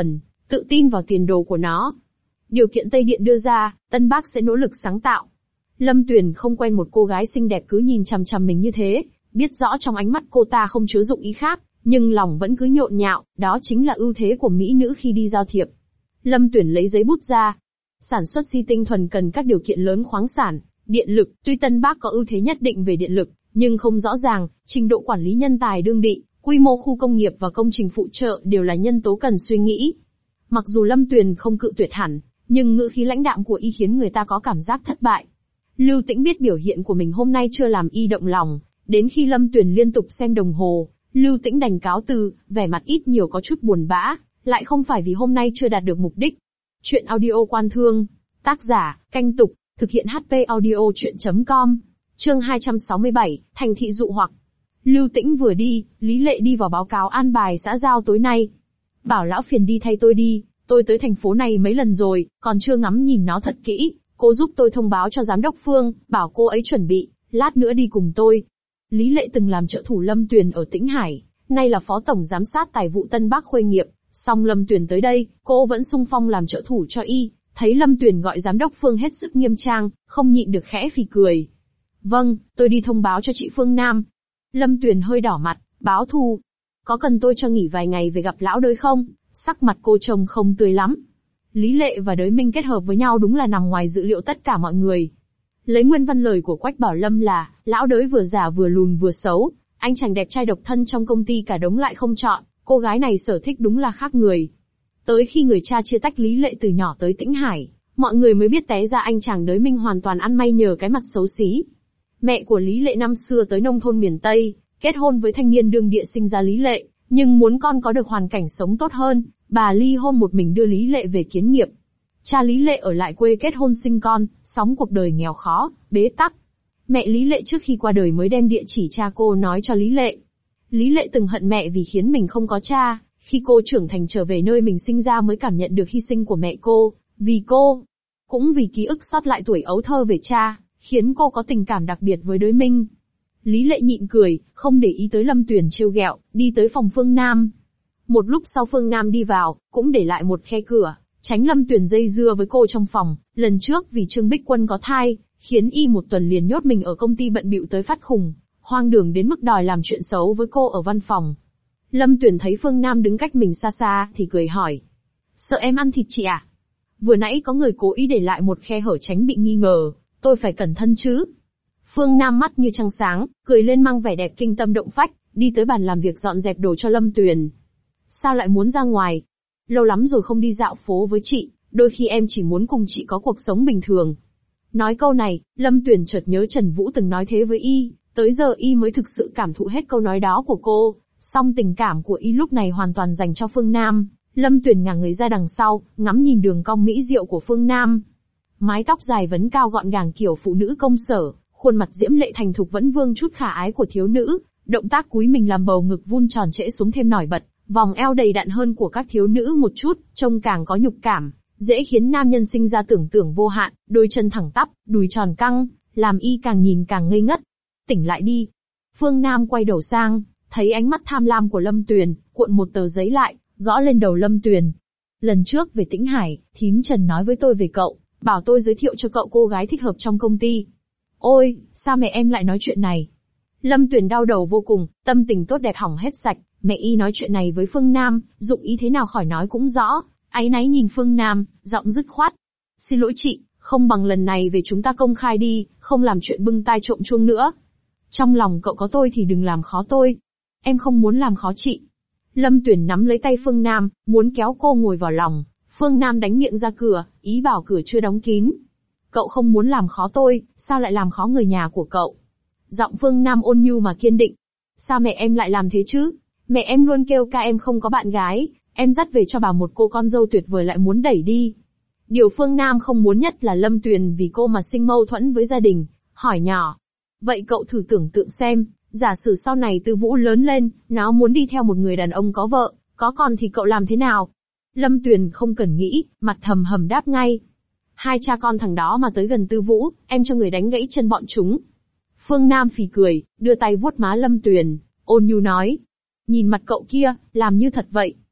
tự tin vào tiền đồ của nó. Điều kiện Tây Điện đưa ra, Tân Bác sẽ nỗ lực sáng tạo. Lâm Tuyền không quen một cô gái xinh đẹp cứ nhìn chằm chằm mình như thế, biết rõ trong ánh mắt cô ta không chứa dụng ý khác, nhưng lòng vẫn cứ nhộn nhạo, đó chính là ưu thế của mỹ nữ khi đi giao thiệp. Lâm Tuyền lấy giấy bút ra. Sản xuất di tinh thuần cần các điều kiện lớn khoáng sản, điện lực, tuy Tân Bác có ưu thế nhất định về điện lực, nhưng không rõ ràng, trình độ quản lý nhân tài đương địa, quy mô khu công nghiệp và công trình phụ trợ đều là nhân tố cần suy nghĩ. Mặc dù Lâm Tuyền không cự tuyệt hẳn, nhưng ngữ khí lãnh đạm của y khiến người ta có cảm giác thất bại. Lưu Tĩnh biết biểu hiện của mình hôm nay chưa làm y động lòng, đến khi Lâm Tuyền liên tục xem đồng hồ, Lưu Tĩnh đành cáo từ, vẻ mặt ít nhiều có chút buồn bã, lại không phải vì hôm nay chưa đạt được mục đích. Chuyện audio Quan Thương, tác giả, Canh Tục, thực hiện hát pê audio chuyện chấm com, chương hai trăm sáu mươi bảy, thành thị dụ hoặc. Lưu Tĩnh vừa đi, Lý Lệ đi vào báo cáo an bài xã giao tối nay. Bảo lão phiền đi thay tôi đi, tôi tới thành phố này mấy lần rồi, còn chưa ngắm nhìn nó thật kỹ, cô giúp tôi thông báo cho giám đốc Phương, bảo cô ấy chuẩn bị, lát nữa đi cùng tôi. Lý Lệ từng làm trợ thủ Lâm Tuyền ở Tĩnh Hải, nay là phó tổng giám sát tài vụ Tân Bác Khuê nghiệp, song Lâm Tuyền tới đây, cô vẫn sung phong làm trợ thủ cho y, thấy Lâm Tuyền gọi giám đốc Phương hết sức nghiêm trang, không nhịn được khẽ phì cười. Vâng, tôi đi thông báo cho chị Phương Nam. Lâm Tuyền hơi đỏ mặt, báo thù. Có cần tôi cho nghỉ vài ngày về gặp lão Đới không? Sắc mặt cô trông không tươi lắm. Lý Lệ và Đới Minh kết hợp với nhau đúng là nằm ngoài dự liệu tất cả mọi người. Lấy nguyên văn lời của Quách Bảo Lâm là, lão Đới vừa già vừa lùn vừa xấu, anh chàng đẹp trai độc thân trong công ty cả đống lại không chọn, cô gái này sở thích đúng là khác người. Tới khi người cha chia tách Lý Lệ từ nhỏ tới Tĩnh Hải, mọi người mới biết té ra anh chàng Đới Minh hoàn toàn ăn may nhờ cái mặt xấu xí. Mẹ của Lý Lệ năm xưa tới nông thôn miền Tây, kết hôn với thanh niên đương địa sinh ra Lý Lệ, nhưng muốn con có được hoàn cảnh sống tốt hơn, bà ly hôn một mình đưa Lý Lệ về kiến nghiệp. Cha Lý Lệ ở lại quê kết hôn sinh con, sống cuộc đời nghèo khó, bế tắc. Mẹ Lý Lệ trước khi qua đời mới đem địa chỉ cha cô nói cho Lý Lệ. Lý Lệ từng hận mẹ vì khiến mình không có cha, khi cô trưởng thành trở về nơi mình sinh ra mới cảm nhận được hy sinh của mẹ cô, vì cô. Cũng vì ký ức sót lại tuổi ấu thơ về cha, khiến cô có tình cảm đặc biệt với Đới Minh. Lý Lệ nhịn cười, không để ý tới Lâm Tuyền trêu ghẹo, đi tới phòng Phương Nam. Một lúc sau Phương Nam đi vào, cũng để lại một khe cửa, tránh Lâm Tuyền dây dưa với cô trong phòng. Lần trước vì Trương Bích Quân có thai, khiến y một tuần liền nhốt mình ở công ty bận bịu tới phát khùng, hoang đường đến mức đòi làm chuyện xấu với cô ở văn phòng. Lâm Tuyền thấy Phương Nam đứng cách mình xa xa thì cười hỏi. Sợ em ăn thịt chị à? Vừa nãy có người cố ý để lại một khe hở tránh bị nghi ngờ, tôi phải cẩn thận chứ. Phương Nam mắt như trăng sáng, cười lên mang vẻ đẹp kinh tâm động phách, đi tới bàn làm việc dọn dẹp đồ cho Lâm Tuyền. Sao lại muốn ra ngoài? Lâu lắm rồi không đi dạo phố với chị, đôi khi em chỉ muốn cùng chị có cuộc sống bình thường. Nói câu này, Lâm Tuyền chợt nhớ Trần Vũ từng nói thế với y, tới giờ y mới thực sự cảm thụ hết câu nói đó của cô, song tình cảm của y lúc này hoàn toàn dành cho Phương Nam. Lâm Tuyền ngả người ra đằng sau, ngắm nhìn đường cong mỹ diệu của Phương Nam. Mái tóc dài vấn cao gọn gàng kiểu phụ nữ công sở, khuôn mặt diễm lệ thành thục vẫn vương chút khả ái của thiếu nữ, động tác cúi mình làm bầu ngực vun tròn trễ xuống thêm nổi bật, vòng eo đầy đặn hơn của các thiếu nữ một chút, trông càng có nhục cảm, dễ khiến nam nhân sinh ra tưởng tượng vô hạn, đôi chân thẳng tắp, đùi tròn căng, làm y càng nhìn càng ngây ngất. Tỉnh lại đi. Phương Nam quay đầu sang, thấy ánh mắt tham lam của Lâm Tuyền, cuộn một tờ giấy lại, gõ lên đầu Lâm Tuyền. Lần trước về Tĩnh Hải, thím Trần nói với tôi về cậu, bảo tôi giới thiệu cho cậu cô gái thích hợp trong công ty. Ôi, sao mẹ em lại nói chuyện này? Lâm Tuyền đau đầu vô cùng, tâm tình tốt đẹp hỏng hết sạch, mẹ y nói chuyện này với Phương Nam, dụng ý thế nào khỏi nói cũng rõ, áy náy nhìn Phương Nam, giọng dứt khoát. Xin lỗi chị, không bằng lần này về chúng ta công khai đi, không làm chuyện bưng tai trộm chuông nữa. Trong lòng cậu có tôi thì đừng làm khó tôi. Em không muốn làm khó chị. Lâm Tuyền nắm lấy tay Phương Nam, muốn kéo cô ngồi vào lòng. Phương Nam đánh miệng ra cửa, ý bảo cửa chưa đóng kín. Cậu không muốn làm khó tôi, sao lại làm khó người nhà của cậu? Giọng Phương Nam ôn nhu mà kiên định. Sao mẹ em lại làm thế chứ? Mẹ em luôn kêu ca em không có bạn gái, em dắt về cho bà một cô con dâu tuyệt vời lại muốn đẩy đi. Điều Phương Nam không muốn nhất là Lâm Tuyền vì cô mà sinh mâu thuẫn với gia đình, hỏi nhỏ. Vậy cậu thử tưởng tượng xem, giả sử sau này Tư Vũ lớn lên, nó muốn đi theo một người đàn ông có vợ, có con thì cậu làm thế nào? Lâm Tuyền không cần nghĩ, mặt hầm hầm đáp ngay. Hai cha con thằng đó mà tới gần Tư Vũ, em cho người đánh gãy chân bọn chúng. Phương Nam phì cười, đưa tay vuốt má Lâm Tuyền, ôn nhu nói. Nhìn mặt cậu kia, làm như thật vậy.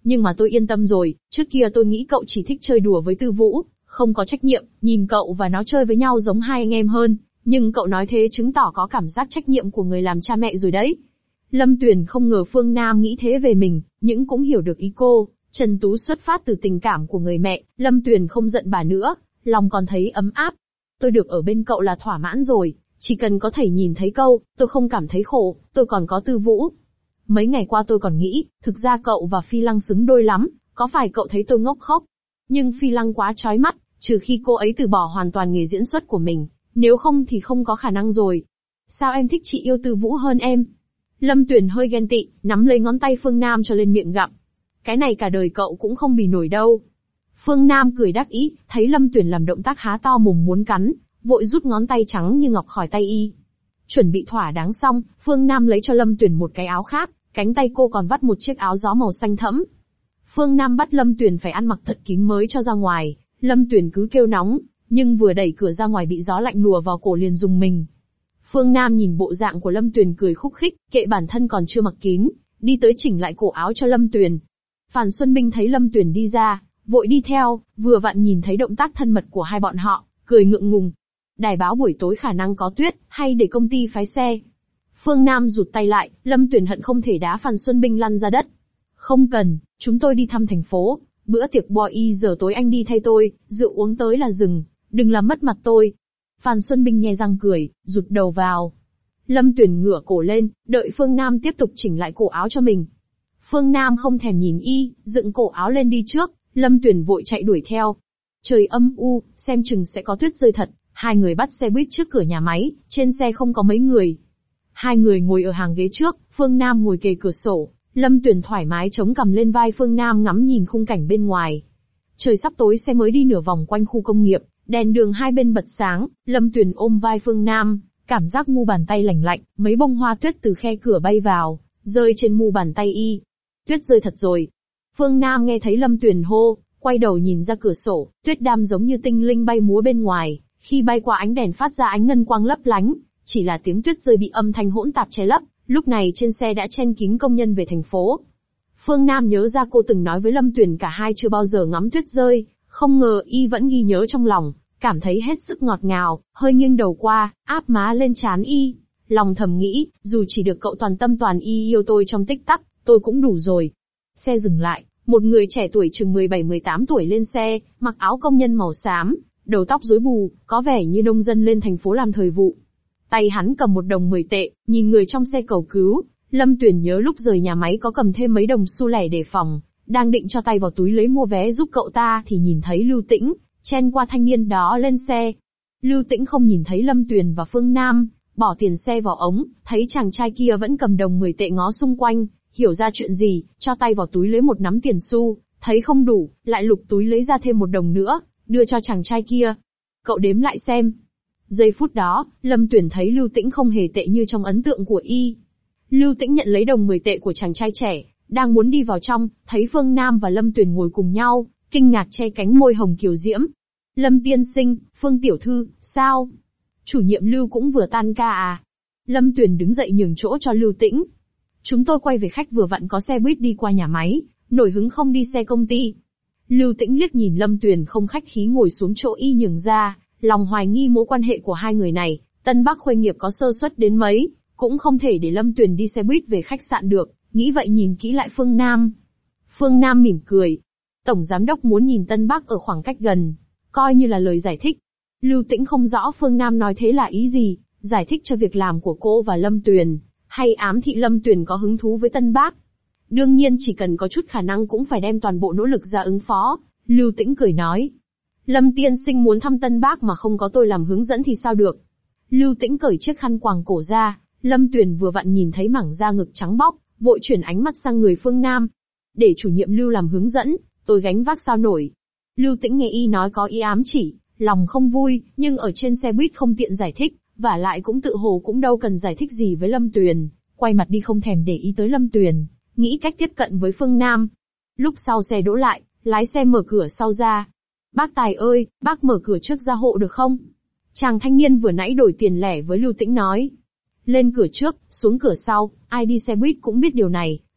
Nhưng mà tôi yên tâm rồi, trước kia tôi nghĩ cậu chỉ thích chơi đùa với Tư Vũ, không có trách nhiệm, nhìn cậu và nó chơi với nhau giống hai anh em hơn. Nhưng cậu nói thế chứng tỏ có cảm giác trách nhiệm của người làm cha mẹ rồi đấy. Lâm Tuyền không ngờ Phương Nam nghĩ thế về mình, nhưng cũng hiểu được ý cô. Trần Tú xuất phát từ tình cảm của người mẹ, Lâm Tuyền không giận bà nữa, lòng còn thấy ấm áp. Tôi được ở bên cậu là thỏa mãn rồi, chỉ cần có thể nhìn thấy cậu, tôi không cảm thấy khổ, tôi còn có Tư Vũ. Mấy ngày qua tôi còn nghĩ, thực ra cậu và Phi Lăng xứng đôi lắm, có phải cậu thấy tôi ngốc khóc? Nhưng Phi Lăng quá chói mắt, trừ khi cô ấy từ bỏ hoàn toàn nghề diễn xuất của mình, nếu không thì không có khả năng rồi. Sao em thích chị yêu Tư Vũ hơn em? Lâm Tuyền hơi ghen tị, nắm lấy ngón tay Phương Nam cho lên miệng gặm. Cái này cả đời cậu cũng không bì nổi đâu. Phương Nam cười đắc ý, thấy Lâm Tuyền làm động tác há to mồm muốn cắn, vội rút ngón tay trắng như ngọc khỏi tay y. Chuẩn bị thỏa đáng xong, Phương Nam lấy cho Lâm Tuyền một cái áo khác, cánh tay cô còn vắt một chiếc áo gió màu xanh thẫm. Phương Nam bắt Lâm Tuyền phải ăn mặc thật kín mới cho ra ngoài, Lâm Tuyền cứ kêu nóng, nhưng vừa đẩy cửa ra ngoài bị gió lạnh lùa vào cổ liền rùng mình. Phương Nam nhìn bộ dạng của Lâm Tuyền cười khúc khích, kệ bản thân còn chưa mặc kín, đi tới chỉnh lại cổ áo cho Lâm Tuyền. Phan Xuân Minh thấy Lâm Tuyền đi ra, vội đi theo, vừa vặn nhìn thấy động tác thân mật của hai bọn họ, cười ngượng ngùng. Đài báo buổi tối khả năng có tuyết, hay để công ty phái xe. Phương Nam rụt tay lại, Lâm Tuyền hận không thể đá Phan Xuân Minh lăn ra đất. Không cần, chúng tôi đi thăm thành phố, bữa tiệc boy giờ tối anh đi thay tôi, rượu uống tới là dừng, đừng làm mất mặt tôi. Phan Xuân Minh nhe răng cười, rụt đầu vào. Lâm Tuyền ngửa cổ lên, đợi Phương Nam tiếp tục chỉnh lại cổ áo cho mình. Phương Nam không thèm nhìn y, dựng cổ áo lên đi trước, Lâm Tuyền vội chạy đuổi theo. Trời âm u, xem chừng sẽ có tuyết rơi thật, hai người bắt xe buýt trước cửa nhà máy, trên xe không có mấy người. Hai người ngồi ở hàng ghế trước, Phương Nam ngồi kề cửa sổ, Lâm Tuyền thoải mái chống cằm lên vai Phương Nam ngắm nhìn khung cảnh bên ngoài. Trời sắp tối xe mới đi nửa vòng quanh khu công nghiệp, đèn đường hai bên bật sáng, Lâm Tuyền ôm vai Phương Nam, cảm giác mu bàn tay lạnh lạnh, mấy bông hoa tuyết từ khe cửa bay vào, rơi trên mu bàn tay y. Tuyết rơi thật rồi. Phương Nam nghe thấy Lâm Tuyền hô, quay đầu nhìn ra cửa sổ, tuyết đam giống như tinh linh bay múa bên ngoài, khi bay qua ánh đèn phát ra ánh ngân quang lấp lánh, chỉ là tiếng tuyết rơi bị âm thanh hỗn tạp che lấp, lúc này trên xe đã chen kín công nhân về thành phố. Phương Nam nhớ ra cô từng nói với Lâm Tuyền cả hai chưa bao giờ ngắm tuyết rơi, không ngờ y vẫn ghi nhớ trong lòng, cảm thấy hết sức ngọt ngào, hơi nghiêng đầu qua, áp má lên trán y. Lòng thầm nghĩ, dù chỉ được cậu toàn tâm toàn y yêu tôi trong tích tắc, tôi cũng đủ rồi. Xe dừng lại, một người trẻ tuổi chừng mười bảy mười tám tuổi lên xe, mặc áo công nhân màu xám, đầu tóc rối bù, có vẻ như nông dân lên thành phố làm thời vụ. Tay hắn cầm một đồng mười tệ, nhìn người trong xe cầu cứu, Lâm Tuyền nhớ lúc rời nhà máy có cầm thêm mấy đồng xu lẻ để phòng, đang định cho tay vào túi lấy mua vé giúp cậu ta thì nhìn thấy Lưu Tĩnh, chen qua thanh niên đó lên xe. Lưu Tĩnh không nhìn thấy Lâm Tuyền và Phương Nam, bỏ tiền xe vào ống, thấy chàng trai kia vẫn cầm đồng mười tệ ngó xung quanh, hiểu ra chuyện gì, cho tay vào túi lấy một nắm tiền xu, thấy không đủ, lại lục túi lấy ra thêm một đồng nữa, đưa cho chàng trai kia. Cậu đếm lại xem. Giây phút đó, Lâm Tuyền thấy Lưu Tĩnh không hề tệ như trong ấn tượng của y. Lưu Tĩnh nhận lấy đồng mười tệ của chàng trai trẻ, đang muốn đi vào trong, thấy Phương Nam và Lâm Tuyền ngồi cùng nhau, kinh ngạc che cánh môi hồng kiều diễm. Lâm tiên sinh, Phương tiểu thư, sao? Chủ nhiệm Lưu cũng vừa tan ca à? Lâm Tuyền đứng dậy nhường chỗ cho Lưu Tĩnh. Chúng tôi quay về khách vừa vặn có xe buýt đi qua nhà máy, nổi hứng không đi xe công ty. Lưu Tĩnh liếc nhìn Lâm Tuyền không khách khí ngồi xuống chỗ y nhường ra, lòng hoài nghi mối quan hệ của hai người này, Tân Bắc Khuê nghiệp có sơ suất đến mấy, cũng không thể để Lâm Tuyền đi xe buýt về khách sạn được, nghĩ vậy nhìn kỹ lại Phương Nam. Phương Nam mỉm cười. Tổng giám đốc muốn nhìn Tân Bắc ở khoảng cách gần, coi như là lời giải thích. Lưu Tĩnh không rõ Phương Nam nói thế là ý gì, giải thích cho việc làm của cô và Lâm Tuyền, hay ám thị Lâm Tuyền có hứng thú với Tân Bắc. Đương nhiên chỉ cần có chút khả năng cũng phải đem toàn bộ nỗ lực ra ứng phó, Lưu Tĩnh cười nói. Lâm tiên sinh muốn thăm Tân Bắc mà không có tôi làm hướng dẫn thì sao được. Lưu Tĩnh cởi chiếc khăn quàng cổ ra, Lâm Tuyền vừa vặn nhìn thấy mảng da ngực trắng bóc, vội chuyển ánh mắt sang người Phương Nam. Để chủ nhiệm Lưu làm hướng dẫn, tôi gánh vác sao nổi. Lưu Tĩnh nghe y nói có ý ám chỉ, lòng không vui, nhưng ở trên xe buýt không tiện giải thích, vả lại cũng tự hồ cũng đâu cần giải thích gì với Lâm Tuyền, quay mặt đi không thèm để ý tới Lâm Tuyền, nghĩ cách tiếp cận với Phương Nam. Lúc sau xe đỗ lại, lái xe mở cửa sau ra. Bác Tài ơi, bác mở cửa trước ra hộ được không? Chàng thanh niên vừa nãy đổi tiền lẻ với Lưu Tĩnh nói. Lên cửa trước, xuống cửa sau, ai đi xe buýt cũng biết điều này,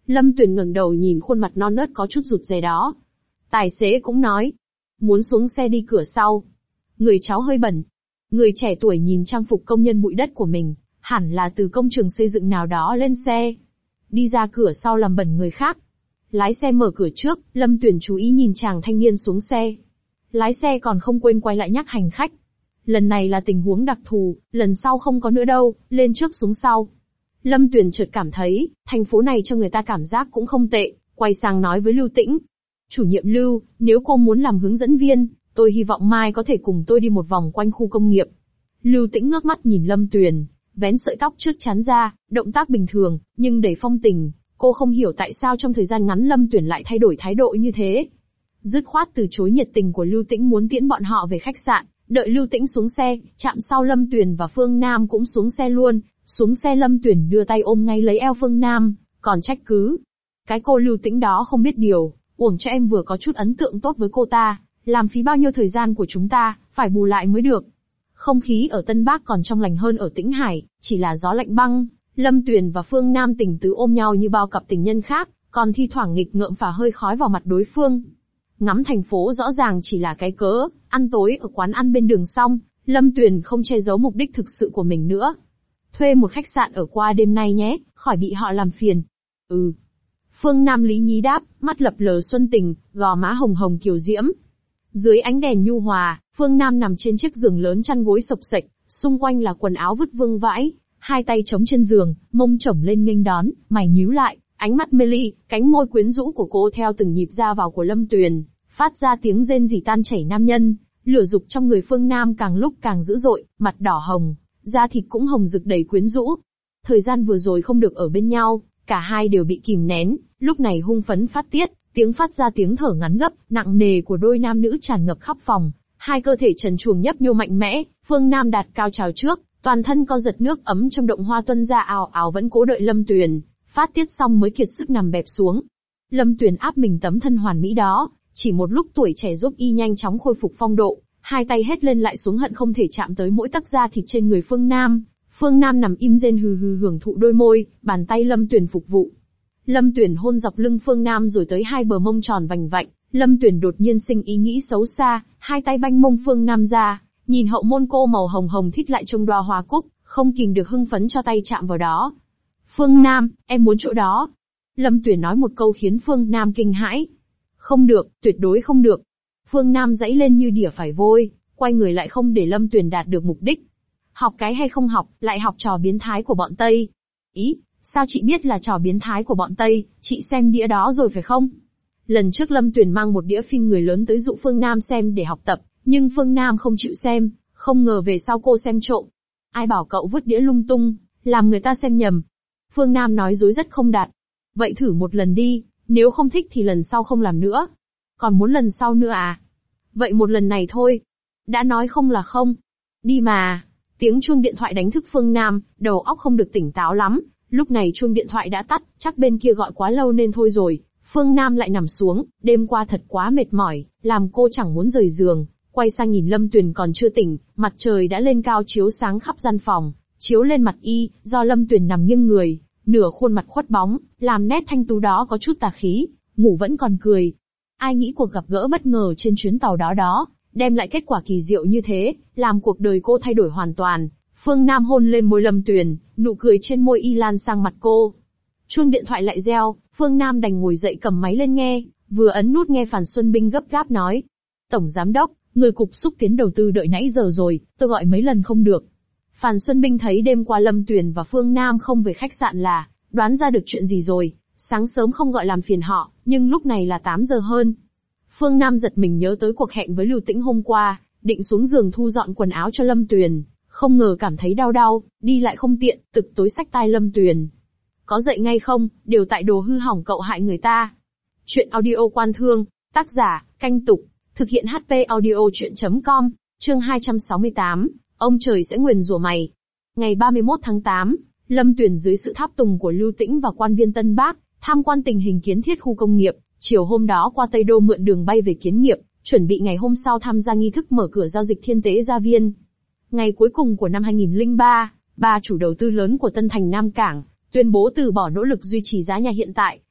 Lâm Tuyền ngẩng đầu nhìn khuôn mặt non nớt có chút rụt rè đó. Tài xế cũng nói, muốn xuống xe đi cửa sau. Người cháu hơi bẩn. Người trẻ tuổi nhìn trang phục công nhân bụi đất của mình, hẳn là từ công trường xây dựng nào đó lên xe. Đi ra cửa sau làm bẩn người khác. Lái xe mở cửa trước, Lâm Tuyền chú ý nhìn chàng thanh niên xuống xe. Lái xe còn không quên quay lại nhắc hành khách. Lần này là tình huống đặc thù, lần sau không có nữa đâu, lên trước xuống sau. Lâm Tuyền chợt cảm thấy, thành phố này cho người ta cảm giác cũng không tệ, quay sang nói với Lưu Tĩnh. Chủ nhiệm Lưu, nếu cô muốn làm hướng dẫn viên, tôi hy vọng mai có thể cùng tôi đi một vòng quanh khu công nghiệp. Lưu Tĩnh ngước mắt nhìn Lâm Tuyền, vén sợi tóc trước trán ra, động tác bình thường, nhưng đầy phong tình. Cô không hiểu tại sao trong thời gian ngắn Lâm Tuyền lại thay đổi thái độ như thế. Dứt khoát từ chối nhiệt tình của Lưu Tĩnh muốn tiễn bọn họ về khách sạn, đợi Lưu Tĩnh xuống xe, chạm sau Lâm Tuyền và Phương Nam cũng xuống xe luôn. Xuống xe Lâm Tuyền đưa tay ôm ngay lấy eo Phương Nam, còn trách cứ. Cái cô Lưu Tĩnh đó không biết điều, uổng cho em vừa có chút ấn tượng tốt với cô ta, làm phí bao nhiêu thời gian của chúng ta, phải bù lại mới được. Không khí ở Tân Bắc còn trong lành hơn ở Tĩnh Hải, chỉ là gió lạnh băng. Lâm Tuyền và Phương Nam tình tứ ôm nhau như bao cặp tình nhân khác, còn thi thoảng nghịch ngợm phả hơi khói vào mặt đối phương. Ngắm thành phố rõ ràng chỉ là cái cớ, ăn tối ở quán ăn bên đường xong, Lâm Tuyền không che giấu mục đích thực sự của mình nữa. Thuê một khách sạn ở qua đêm nay nhé, khỏi bị họ làm phiền. Ừ. Phương Nam lý nhí đáp, mắt lập lờ xuân tình, gò má hồng hồng kiều diễm. Dưới ánh đèn nhu hòa, Phương Nam nằm trên chiếc giường lớn chăn gối xộc xệch, xung quanh là quần áo vứt vương vãi, hai tay chống trên giường, mông chổng lên nghênh đón, mày nhíu lại, ánh mắt mê ly, cánh môi quyến rũ của cô theo từng nhịp ra vào của Lâm Tuyền, phát ra tiếng rên rỉ tan chảy nam nhân, lửa dục trong người Phương Nam càng lúc càng dữ dội, mặt đỏ hồng, da thịt cũng hồng rực đầy quyến rũ. Thời gian vừa rồi không được ở bên nhau, cả hai đều bị kìm nén, lúc này hung phấn phát tiết, tiếng phát ra tiếng thở ngắn gấp, nặng nề của đôi nam nữ tràn ngập khắp phòng, hai cơ thể trần truồng nhấp nhô mạnh mẽ, Phương Nam đạt cao trào trước, toàn thân co giật nước ấm trong động hoa tuân ra ào ào vẫn cố đợi Lâm Tuyền, phát tiết xong mới kiệt sức nằm bẹp xuống. Lâm Tuyền áp mình tấm thân hoàn mỹ đó, chỉ một lúc tuổi trẻ giúp y nhanh chóng khôi phục phong độ, hai tay hét lên lại xuống hận không thể chạm tới mỗi tấc da thịt trên người Phương Nam. Phương Nam nằm im rên hừ hừ hưởng thụ đôi môi, bàn tay Lâm Tuyền phục vụ. Lâm Tuyền hôn dọc lưng Phương Nam rồi tới hai bờ mông tròn vành vạnh, Lâm Tuyền đột nhiên sinh ý nghĩ xấu xa, hai tay banh mông Phương Nam ra, nhìn hậu môn cô màu hồng hồng thít lại trông đóa hoa cúc, không kìm được hưng phấn cho tay chạm vào đó. Phương Nam, em muốn chỗ đó. Lâm Tuyền nói một câu khiến Phương Nam kinh hãi. Không được, tuyệt đối không được. Phương Nam giãy lên như đỉa phải vôi, quay người lại không để Lâm Tuyền đạt được mục đích. Học cái hay không học, lại học trò biến thái của bọn Tây. Ý, sao chị biết là trò biến thái của bọn Tây, chị xem đĩa đó rồi phải không? Lần trước Lâm Tuyền mang một đĩa phim người lớn tới dụ Phương Nam xem để học tập, nhưng Phương Nam không chịu xem, không ngờ về sau cô xem trộm. Ai bảo cậu vứt đĩa lung tung, làm người ta xem nhầm. Phương Nam nói dối rất không đạt. Vậy thử một lần đi, nếu không thích thì lần sau không làm nữa. Còn muốn lần sau nữa à? Vậy một lần này thôi. Đã nói không là không. Đi mà. Tiếng chuông điện thoại đánh thức Phương Nam, đầu óc không được tỉnh táo lắm. Lúc này chuông điện thoại đã tắt, chắc bên kia gọi quá lâu nên thôi rồi. Phương Nam lại nằm xuống, đêm qua thật quá mệt mỏi, làm cô chẳng muốn rời giường. Quay sang nhìn Lâm Tuyền còn chưa tỉnh, mặt trời đã lên cao chiếu sáng khắp gian phòng, chiếu lên mặt y, do Lâm Tuyền nằm nghiêng người, nửa khuôn mặt khuất bóng, làm nét thanh tú đó có chút tà khí, ngủ vẫn còn cười. Ai nghĩ cuộc gặp gỡ bất ngờ trên chuyến tàu đó đó, đem lại kết quả kỳ diệu như thế, làm cuộc đời cô thay đổi hoàn toàn. Phương Nam hôn lên môi Lâm Tuyền, nụ cười trên môi y lan sang mặt cô. Chuông điện thoại lại reo, Phương Nam đành ngồi dậy cầm máy lên nghe, vừa ấn nút nghe Phan Xuân Binh gấp gáp nói. Tổng Giám đốc, người cục xúc tiến đầu tư đợi nãy giờ rồi, tôi gọi mấy lần không được. Phan Xuân Binh thấy đêm qua Lâm Tuyền và Phương Nam không về khách sạn là, đoán ra được chuyện gì rồi, sáng sớm không gọi làm phiền họ, nhưng lúc này là tám giờ hơn. Phương Nam giật mình nhớ tới cuộc hẹn với Lưu Tĩnh hôm qua, định xuống giường thu dọn quần áo cho Lâm Tuyền, không ngờ cảm thấy đau đau, đi lại không tiện, tực tối xách tai Lâm Tuyền. Có dậy ngay không, đều tại đồ hư hỏng cậu hại người ta. Chuyện audio Quan Thương, tác giả, Canh Tục, thực hiện hát pê audio chuyện chấm com, chương hai trăm sáu mươi tám, ông trời sẽ nguyền rủa mày. Ngày ba mươi mốt tháng tám, Lâm Tuyền dưới sự tháp tùng của Lưu Tĩnh và quan viên Tân Bắc, tham quan tình hình kiến thiết khu công nghiệp, chiều hôm đó qua Tây Đô mượn đường bay về Kiến Nghiệp, chuẩn bị ngày hôm sau tham gia nghi thức mở cửa giao dịch Thiên Tế Gia Viên. Ngày cuối cùng của năm hai nghìn lẻ ba, ba chủ đầu tư lớn của Tân Thành Nam Cảng tuyên bố từ bỏ nỗ lực duy trì giá nhà hiện tại,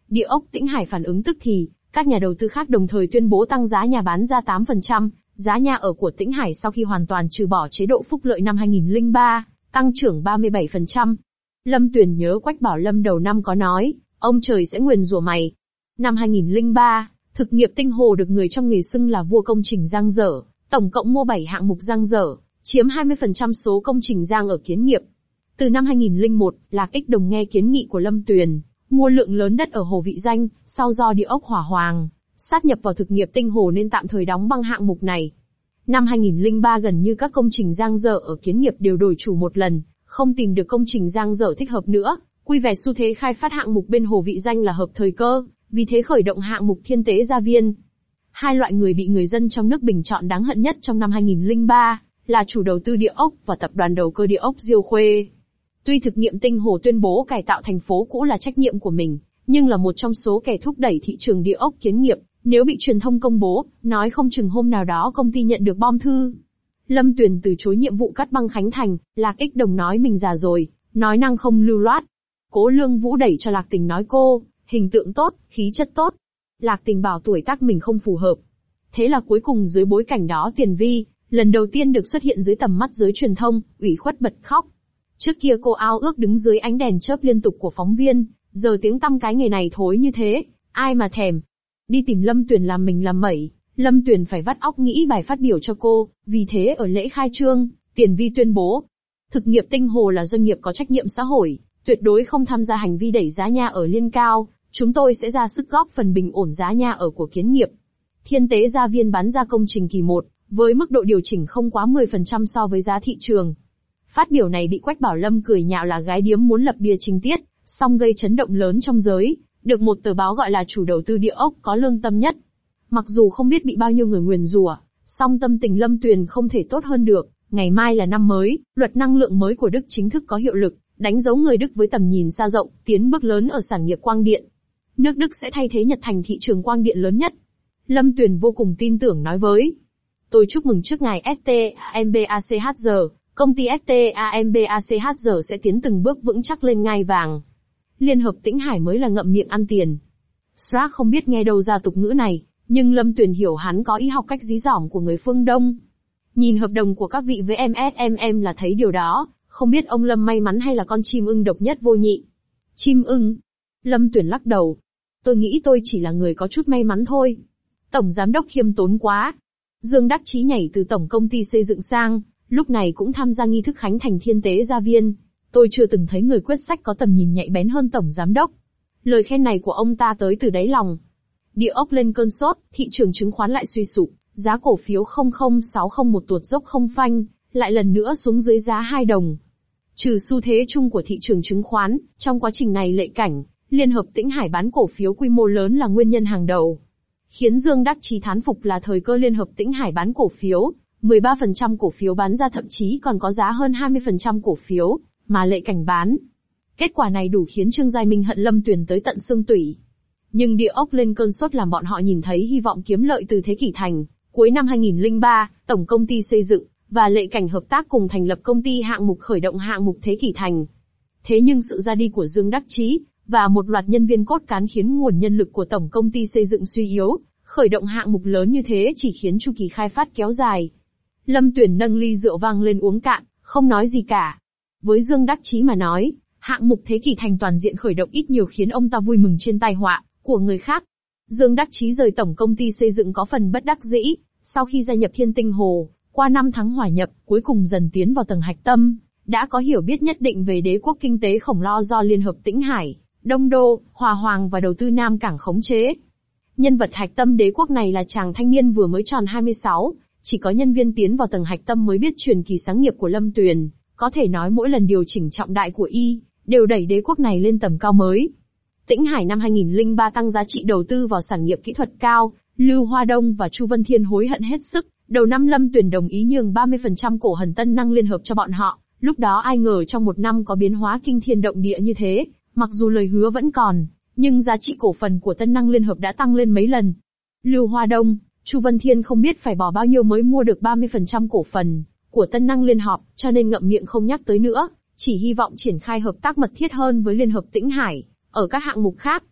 Địa ốc Tĩnh Hải phản ứng tức thì, các nhà đầu tư khác đồng thời tuyên bố tăng giá nhà bán ra tám phần trăm, giá nhà ở của Tĩnh Hải sau khi hoàn toàn trừ bỏ chế độ phúc lợi năm hai nghìn lẻ ba, tăng trưởng ba mươi bảy phần trăm. Lâm Tuyền nhớ Quách Bảo Lâm đầu năm có nói, ông trời sẽ nguyền rủa mày. Năm hai nghìn lẻ ba, thực nghiệp Tinh Hồ được người trong nghề xưng là vua công trình giang dở, tổng cộng mua bảy hạng mục giang dở, chiếm hai mươi phần trăm số công trình giang ở Kiến Nghiệp. Từ năm hai nghìn lẻ một, Lạc Ích Đồng nghe kiến nghị của Lâm Tuyền, mua lượng lớn đất ở Hồ Vị Danh, sau do địa ốc Hỏa Hoàng sát nhập vào thực nghiệp Tinh Hồ nên tạm thời đóng băng hạng mục này. Năm hai nghìn lẻ ba gần như các công trình giang dở ở Kiến Nghiệp đều đổi chủ một lần, không tìm được công trình giang dở thích hợp nữa, quy về xu thế khai phát hạng mục bên Hồ Vị Danh là hợp thời cơ, vì thế khởi động hạng mục Thiên Tế Gia Viên. Hai loại người bị người dân trong nước bình chọn đáng hận nhất trong năm hai nghìn lẻ ba là chủ đầu tư địa ốc và tập đoàn đầu cơ địa ốc Diêu Khuê. Tuy thực nghiệm Tinh Hồ tuyên bố cải tạo thành phố cũ là trách nhiệm của mình, nhưng là một trong số kẻ thúc đẩy thị trường địa ốc Kiến Nghiệp, nếu bị truyền thông công bố, nói không chừng hôm nào đó công ty nhận được bom thư. Lâm Tuyền từ chối nhiệm vụ cắt băng Khánh Thành, Lạc Ích Đồng nói mình già rồi, nói năng không lưu loát. Cố Lương Vũ đẩy cho Lạc Tình nói cô, hình tượng tốt, khí chất tốt. Lạc Tình bảo tuổi tác mình không phù hợp. Thế là cuối cùng dưới bối cảnh đó Tiền Vi, lần đầu tiên được xuất hiện dưới tầm mắt giới truyền thông, ủy khuất bật khóc. Trước kia cô ao ước đứng dưới ánh đèn chớp liên tục của phóng viên, giờ tiếng tăm cái nghề này thối như thế, ai mà thèm. Đi tìm Lâm Tuyền làm mình làm mẩy, Lâm Tuyền phải vắt óc nghĩ bài phát biểu cho cô, vì thế ở lễ khai trương, Tiền Vi tuyên bố, thực nghiệp Tinh Hồ là doanh nghiệp có trách nhiệm xã hội, tuyệt đối không tham gia hành vi đẩy giá nhà ở lên cao, chúng tôi sẽ ra sức góp phần bình ổn giá nhà ở của Kiến Nghiệp. Thiên Tế Gia Viên bán ra công trình kỳ một, với mức độ điều chỉnh không quá mười phần trăm so với giá thị trường. Phát biểu này bị Quách Bảo Lâm cười nhạo là gái điếm muốn lập bia trình tiết, song gây chấn động lớn trong giới, được một tờ báo gọi là chủ đầu tư địa ốc có lương tâm nhất. Mặc dù không biết bị bao nhiêu người nguyền rủa, song tâm tình Lâm Tuyền không thể tốt hơn được. Ngày mai là năm mới, luật năng lượng mới của Đức chính thức có hiệu lực, đánh dấu người Đức với tầm nhìn xa rộng, tiến bước lớn ở sản nghiệp quang điện. Nước Đức sẽ thay thế Nhật thành thị trường quang điện lớn nhất. Lâm Tuyền vô cùng tin tưởng nói với. Tôi chúc mừng trước ngài ét tê a em bê a xê hát giờ, công ty ét tê a em bê a xê hát giờ sẽ tiến từng bước vững chắc lên ngai vàng. Liên hợp Tĩnh Hải mới là ngậm miệng ăn tiền. Strack không biết nghe đâu ra tục ngữ này, nhưng Lâm Tuyền hiểu hắn có ý học cách dí dỏm của người phương Đông. Nhìn hợp đồng của các vị với em ét em em là thấy điều đó, không biết ông Lâm may mắn hay là con chim ưng độc nhất vô nhị. Chim ưng? Lâm Tuyền lắc đầu. Tôi nghĩ tôi chỉ là người có chút may mắn thôi. Tổng giám đốc khiêm tốn quá. Dương Đắc Chí nhảy từ tổng công ty xây dựng sang, lúc này cũng tham gia nghi thức khánh thành Thiên Tế Gia Viên. Tôi chưa từng thấy người quyết sách có tầm nhìn nhạy bén hơn tổng giám đốc. Lời khen này của ông ta tới từ đáy lòng. Địa ốc lên cơn sốt, thị trường chứng khoán lại suy sụp, giá cổ phiếu không không sáu không một tuột dốc không phanh, lại lần nữa xuống dưới giá hai đồng. Trừ xu thế chung của thị trường chứng khoán, trong quá trình này Lệ Cảnh, Liên hợp Tĩnh Hải bán cổ phiếu quy mô lớn là nguyên nhân hàng đầu. Khiến Dương Đắc Chí thán phục là thời cơ Liên hợp Tĩnh Hải bán cổ phiếu, mười ba phần trăm cổ phiếu bán ra thậm chí còn có giá hơn hai mươi phần trăm cổ phiếu, mà Lệ Cảnh bán. Kết quả này đủ khiến Trương Giai Minh hận Lâm Tuyền tới tận xương tủy. Nhưng địa ốc lên cơn sốt làm bọn họ nhìn thấy hy vọng kiếm lợi từ Thế Kỷ Thành. Cuối năm hai nghìn lẻ ba, Tổng công ty xây dựng và Lệ Cảnh hợp tác cùng thành lập công ty hạng mục khởi động hạng mục Thế Kỷ Thành. Thế nhưng sự ra đi của Dương Đắc Chí và một loạt nhân viên cốt cán khiến nguồn nhân lực của Tổng công ty xây dựng suy yếu, khởi động hạng mục lớn như thế chỉ khiến chu kỳ khai phát kéo dài. Lâm Tuyền nâng ly rượu vang lên uống cạn, không nói gì cả. Với Dương Đắc Chí mà nói, hạng mục Thế Kỷ Thành toàn diện khởi động ít nhiều khiến ông ta vui mừng trên tai họa của người khác. Dương Đắc Chí rời tổng công ty xây dựng có phần bất đắc dĩ, sau khi gia nhập Thiên Tinh Hồ, qua năm tháng hòa nhập, cuối cùng dần tiến vào tầng hạch tâm, đã có hiểu biết nhất định về đế quốc kinh tế khổng lồ do Liên hợp Tĩnh Hải, Đông Đô, Hòa Hoàng và đầu tư Nam Cảng khống chế. Nhân vật hạch tâm đế quốc này là chàng thanh niên vừa mới tròn hai mươi sáu, chỉ có nhân viên tiến vào tầng hạch tâm mới biết truyền kỳ sáng nghiệp của Lâm Tuyền, có thể nói mỗi lần điều chỉnh trọng đại của y, đều đẩy đế quốc này lên tầm cao mới. Tĩnh Hải năm hai nghìn lẻ ba tăng giá trị đầu tư vào sản nghiệp kỹ thuật cao, Lưu Hoa Đông và Chu Vân Thiên hối hận hết sức, đầu năm Lâm Tuyền đồng ý nhường ba mươi phần trăm cổ phần Tân Năng Liên hợp cho bọn họ, lúc đó ai ngờ trong một năm có biến hóa kinh thiên động địa như thế, mặc dù lời hứa vẫn còn, nhưng giá trị cổ phần của Tân Năng Liên hợp đã tăng lên mấy lần. Lưu Hoa Đông, Chu Vân Thiên không biết phải bỏ bao nhiêu mới mua được ba mươi phần trăm cổ phần của Tân Năng Liên hợp, cho nên ngậm miệng không nhắc tới nữa, chỉ hy vọng triển khai hợp tác mật thiết hơn với Liên hợp Tĩnh Hải ở các hạng mục khác.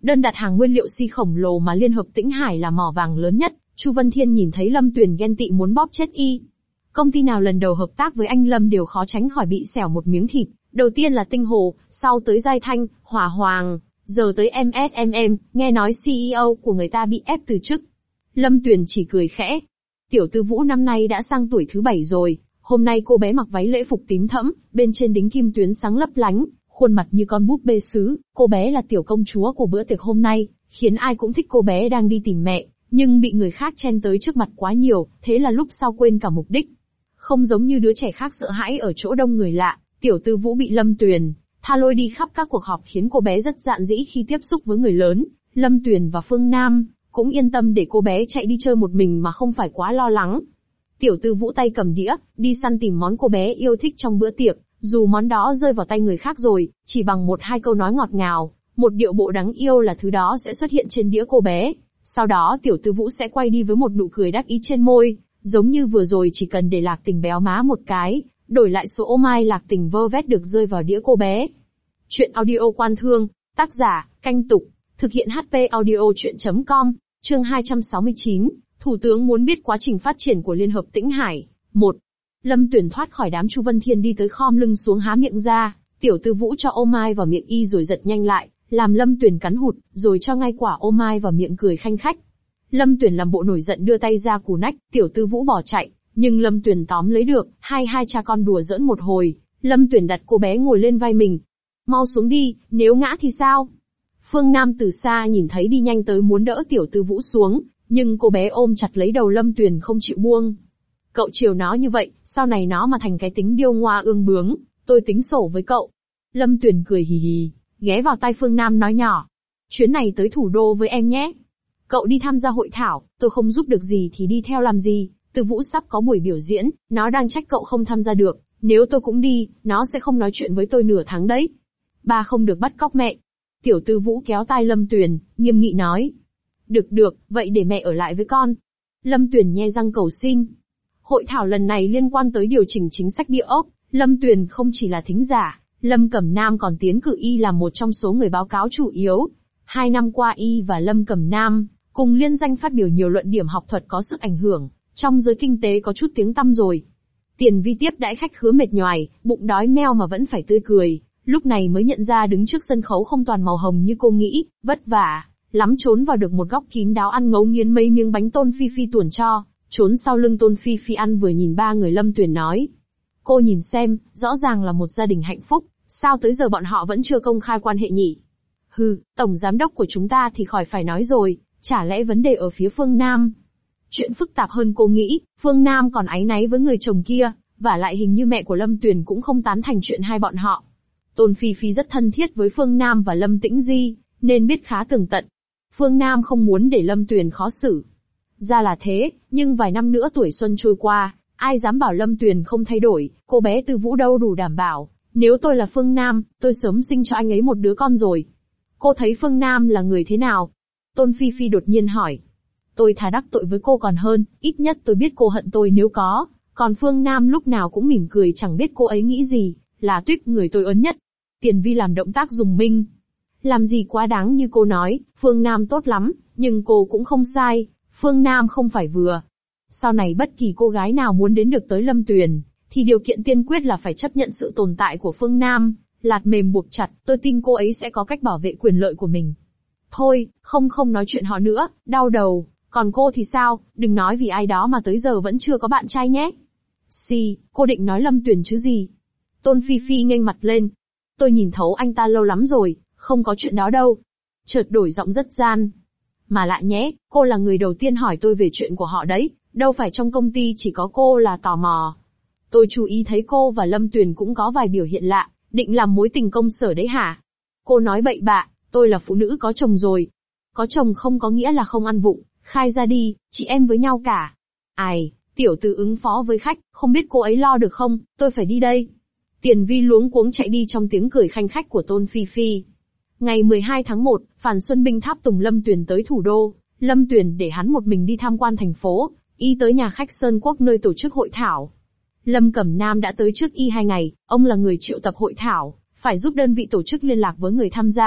đơn đặt hàng nguyên liệu xi khổng lồ mà Liên Hợp Tĩnh Hải là mỏ vàng lớn nhất. Chu Vân Thiên nhìn thấy Lâm Tuyền ghen tị muốn bóp chết y. Công ty nào lần đầu hợp tác với anh Lâm đều khó tránh khỏi bị xẻo một miếng thịt. Đầu tiên là Tinh Hồ, sau tới Giai Thanh, Hỏa Hoàng, giờ tới em ét em em, nghe nói xê e ô của người ta bị ép từ chức. Lâm Tuyền chỉ cười khẽ. Tiểu Tư Vũ năm nay đã sang tuổi thứ bảy rồi, hôm nay cô bé mặc váy lễ phục tím thẫm, bên trên đính kim tuyến sáng lấp lánh, khuôn mặt như con búp bê sứ, cô bé là tiểu công chúa của bữa tiệc hôm nay, khiến ai cũng thích. Cô bé đang đi tìm mẹ, nhưng bị người khác chen tới trước mặt quá nhiều, thế là lúc sau quên cả mục đích. Không giống như đứa trẻ khác sợ hãi ở chỗ đông người lạ, Tiểu Tư Vũ bị Lâm Tuyền tha lôi đi khắp các cuộc họp khiến cô bé rất dạn dĩ khi tiếp xúc với người lớn. Lâm Tuyền và Phương Nam cũng yên tâm để cô bé chạy đi chơi một mình mà không phải quá lo lắng. Tiểu Tư Vũ tay cầm đĩa, đi săn tìm món cô bé yêu thích trong bữa tiệc, dù món đó rơi vào tay người khác rồi, chỉ bằng một hai câu nói ngọt ngào, một điệu bộ đáng yêu là thứ đó sẽ xuất hiện trên đĩa cô bé. Sau đó Tiểu Tư Vũ sẽ quay đi với một nụ cười đắc ý trên môi, giống như vừa rồi chỉ cần để Lạc Tình béo má một cái, đổi lại số ô mai Lạc Tình vơ vét được rơi vào đĩa cô bé. Chuyện audio Quan Thương, tác giả, Canh Tục, thực hiện hát pê audio chuyện chấm com, chương hai trăm sáu mươi chín, Thủ tướng muốn biết quá trình phát triển của Liên Hợp Tĩnh Hải. một. Lâm Tuyền thoát khỏi đám Chu Vân Thiên đi tới khom lưng xuống há miệng ra, Tiểu Tư Vũ cho ô mai vào miệng y rồi giật nhanh lại, làm Lâm Tuyền cắn hụt, rồi cho ngay quả ô mai vào miệng cười khanh khách. Lâm Tuyền làm bộ nổi giận đưa tay ra cù nách, Tiểu Tư Vũ bỏ chạy, nhưng Lâm Tuyền tóm lấy được, hai hai cha con đùa giỡn một hồi, Lâm Tuyền đặt cô bé ngồi lên vai mình. Mau xuống đi, nếu ngã thì sao? Phương Nam từ xa nhìn thấy đi nhanh tới muốn đỡ Tiểu Tư Vũ xuống, nhưng cô bé ôm chặt lấy đầu Lâm Tuyền không chịu buông. Cậu chiều nó như vậy, sau này nó mà thành cái tính điêu ngoa ương bướng, tôi tính sổ với cậu. Lâm Tuyền cười hì hì, ghé vào tai Phương Nam nói nhỏ. Chuyến này tới thủ đô với em nhé. Cậu đi tham gia hội thảo, tôi không giúp được gì thì đi theo làm gì. Tư Vũ sắp có buổi biểu diễn, nó đang trách cậu không tham gia được. Nếu tôi cũng đi, nó sẽ không nói chuyện với tôi nửa tháng đấy. Ba không được bắt cóc mẹ. Tiểu Tư Vũ kéo tai Lâm Tuyền, nghiêm nghị nói. Được được, vậy để mẹ ở lại với con. Lâm Tuyền nhe răng cầu xin. Hội thảo lần này liên quan tới điều chỉnh chính sách địa ốc, Lâm Tuyền không chỉ là thính giả, Lâm Cẩm Nam còn tiến cử y làm một trong số người báo cáo chủ yếu. Hai năm qua y và Lâm Cẩm Nam cùng liên danh phát biểu nhiều luận điểm học thuật có sức ảnh hưởng, trong giới kinh tế có chút tiếng tăm rồi. Tiền Vi tiếp đãi khách khứa mệt nhoài, bụng đói meo mà vẫn phải tươi cười, lúc này mới nhận ra đứng trước sân khấu không toàn màu hồng như cô nghĩ, vất vả lắm trốn vào được một góc kín đáo ăn ngấu nghiến mấy miếng bánh Tôn Phi Phi tuồn cho, trốn sau lưng Tôn Phi Phi ăn vừa nhìn ba người. Lâm Tuyền nói. Cô nhìn xem, rõ ràng là một gia đình hạnh phúc, sao tới giờ bọn họ vẫn chưa công khai quan hệ nhỉ? Hừ, tổng giám đốc của chúng ta thì khỏi phải nói rồi, chả lẽ vấn đề ở phía Phương Nam? Chuyện phức tạp hơn cô nghĩ, Phương Nam còn áy náy với người chồng kia, và lại hình như mẹ của Lâm Tuyền cũng không tán thành chuyện hai bọn họ. Tôn Phi Phi rất thân thiết với Phương Nam và Lâm Tĩnh Di, nên biết khá tường tận. Phương Nam không muốn để Lâm Tuyền khó xử. Ra là thế, nhưng vài năm nữa tuổi xuân trôi qua, ai dám bảo Lâm Tuyền không thay đổi, cô bé Tư Vũ đâu đủ đảm bảo. Nếu tôi là Phương Nam, tôi sớm sinh cho anh ấy một đứa con rồi. Cô thấy Phương Nam là người thế nào? Tôn Phi Phi đột nhiên hỏi. Tôi thà đắc tội với cô còn hơn, ít nhất tôi biết cô hận tôi nếu có. Còn Phương Nam lúc nào cũng mỉm cười chẳng biết cô ấy nghĩ gì, là tuyết người tôi ớn nhất. Tiền Vi làm động tác dùng minh. Làm gì quá đáng như cô nói, Phương Nam tốt lắm, nhưng cô cũng không sai, Phương Nam không phải vừa. Sau này bất kỳ cô gái nào muốn đến được tới Lâm Tuyền, thì điều kiện tiên quyết là phải chấp nhận sự tồn tại của Phương Nam, lạt mềm buộc chặt, tôi tin cô ấy sẽ có cách bảo vệ quyền lợi của mình. Thôi, không không nói chuyện họ nữa, đau đầu, còn cô thì sao, đừng nói vì ai đó mà tới giờ vẫn chưa có bạn trai nhé. Xì, cô định nói Lâm Tuyền chứ gì? Tôn Phi Phi nghênh mặt lên. Tôi nhìn thấu anh ta lâu lắm rồi, không có chuyện đó đâu. Chợt đổi giọng rất gian. Mà lạ nhé, cô là người đầu tiên hỏi tôi về chuyện của họ đấy, đâu phải trong công ty chỉ có cô là tò mò. Tôi chú ý thấy cô và Lâm Tuyền cũng có vài biểu hiện lạ, định làm mối tình công sở đấy hả? Cô nói bậy bạ, tôi là phụ nữ có chồng rồi. Có chồng không có nghĩa là không ăn vụng, khai ra đi, chị em với nhau cả. Ai, tiểu tử ứng phó với khách, không biết cô ấy lo được không, tôi phải đi đây. Tiền Vi luống cuống chạy đi trong tiếng cười khanh khách của Tôn Phi Phi. Ngày mười hai tháng một, Phàn Xuân Binh tháp tùng Lâm Tuyền tới thủ đô. Lâm Tuyền để hắn một mình đi tham quan thành phố, y tới nhà khách Sơn Quốc nơi tổ chức hội thảo. Lâm Cẩm Nam đã tới trước y hai ngày, ông là người triệu tập hội thảo, phải giúp đơn vị tổ chức liên lạc với người tham gia.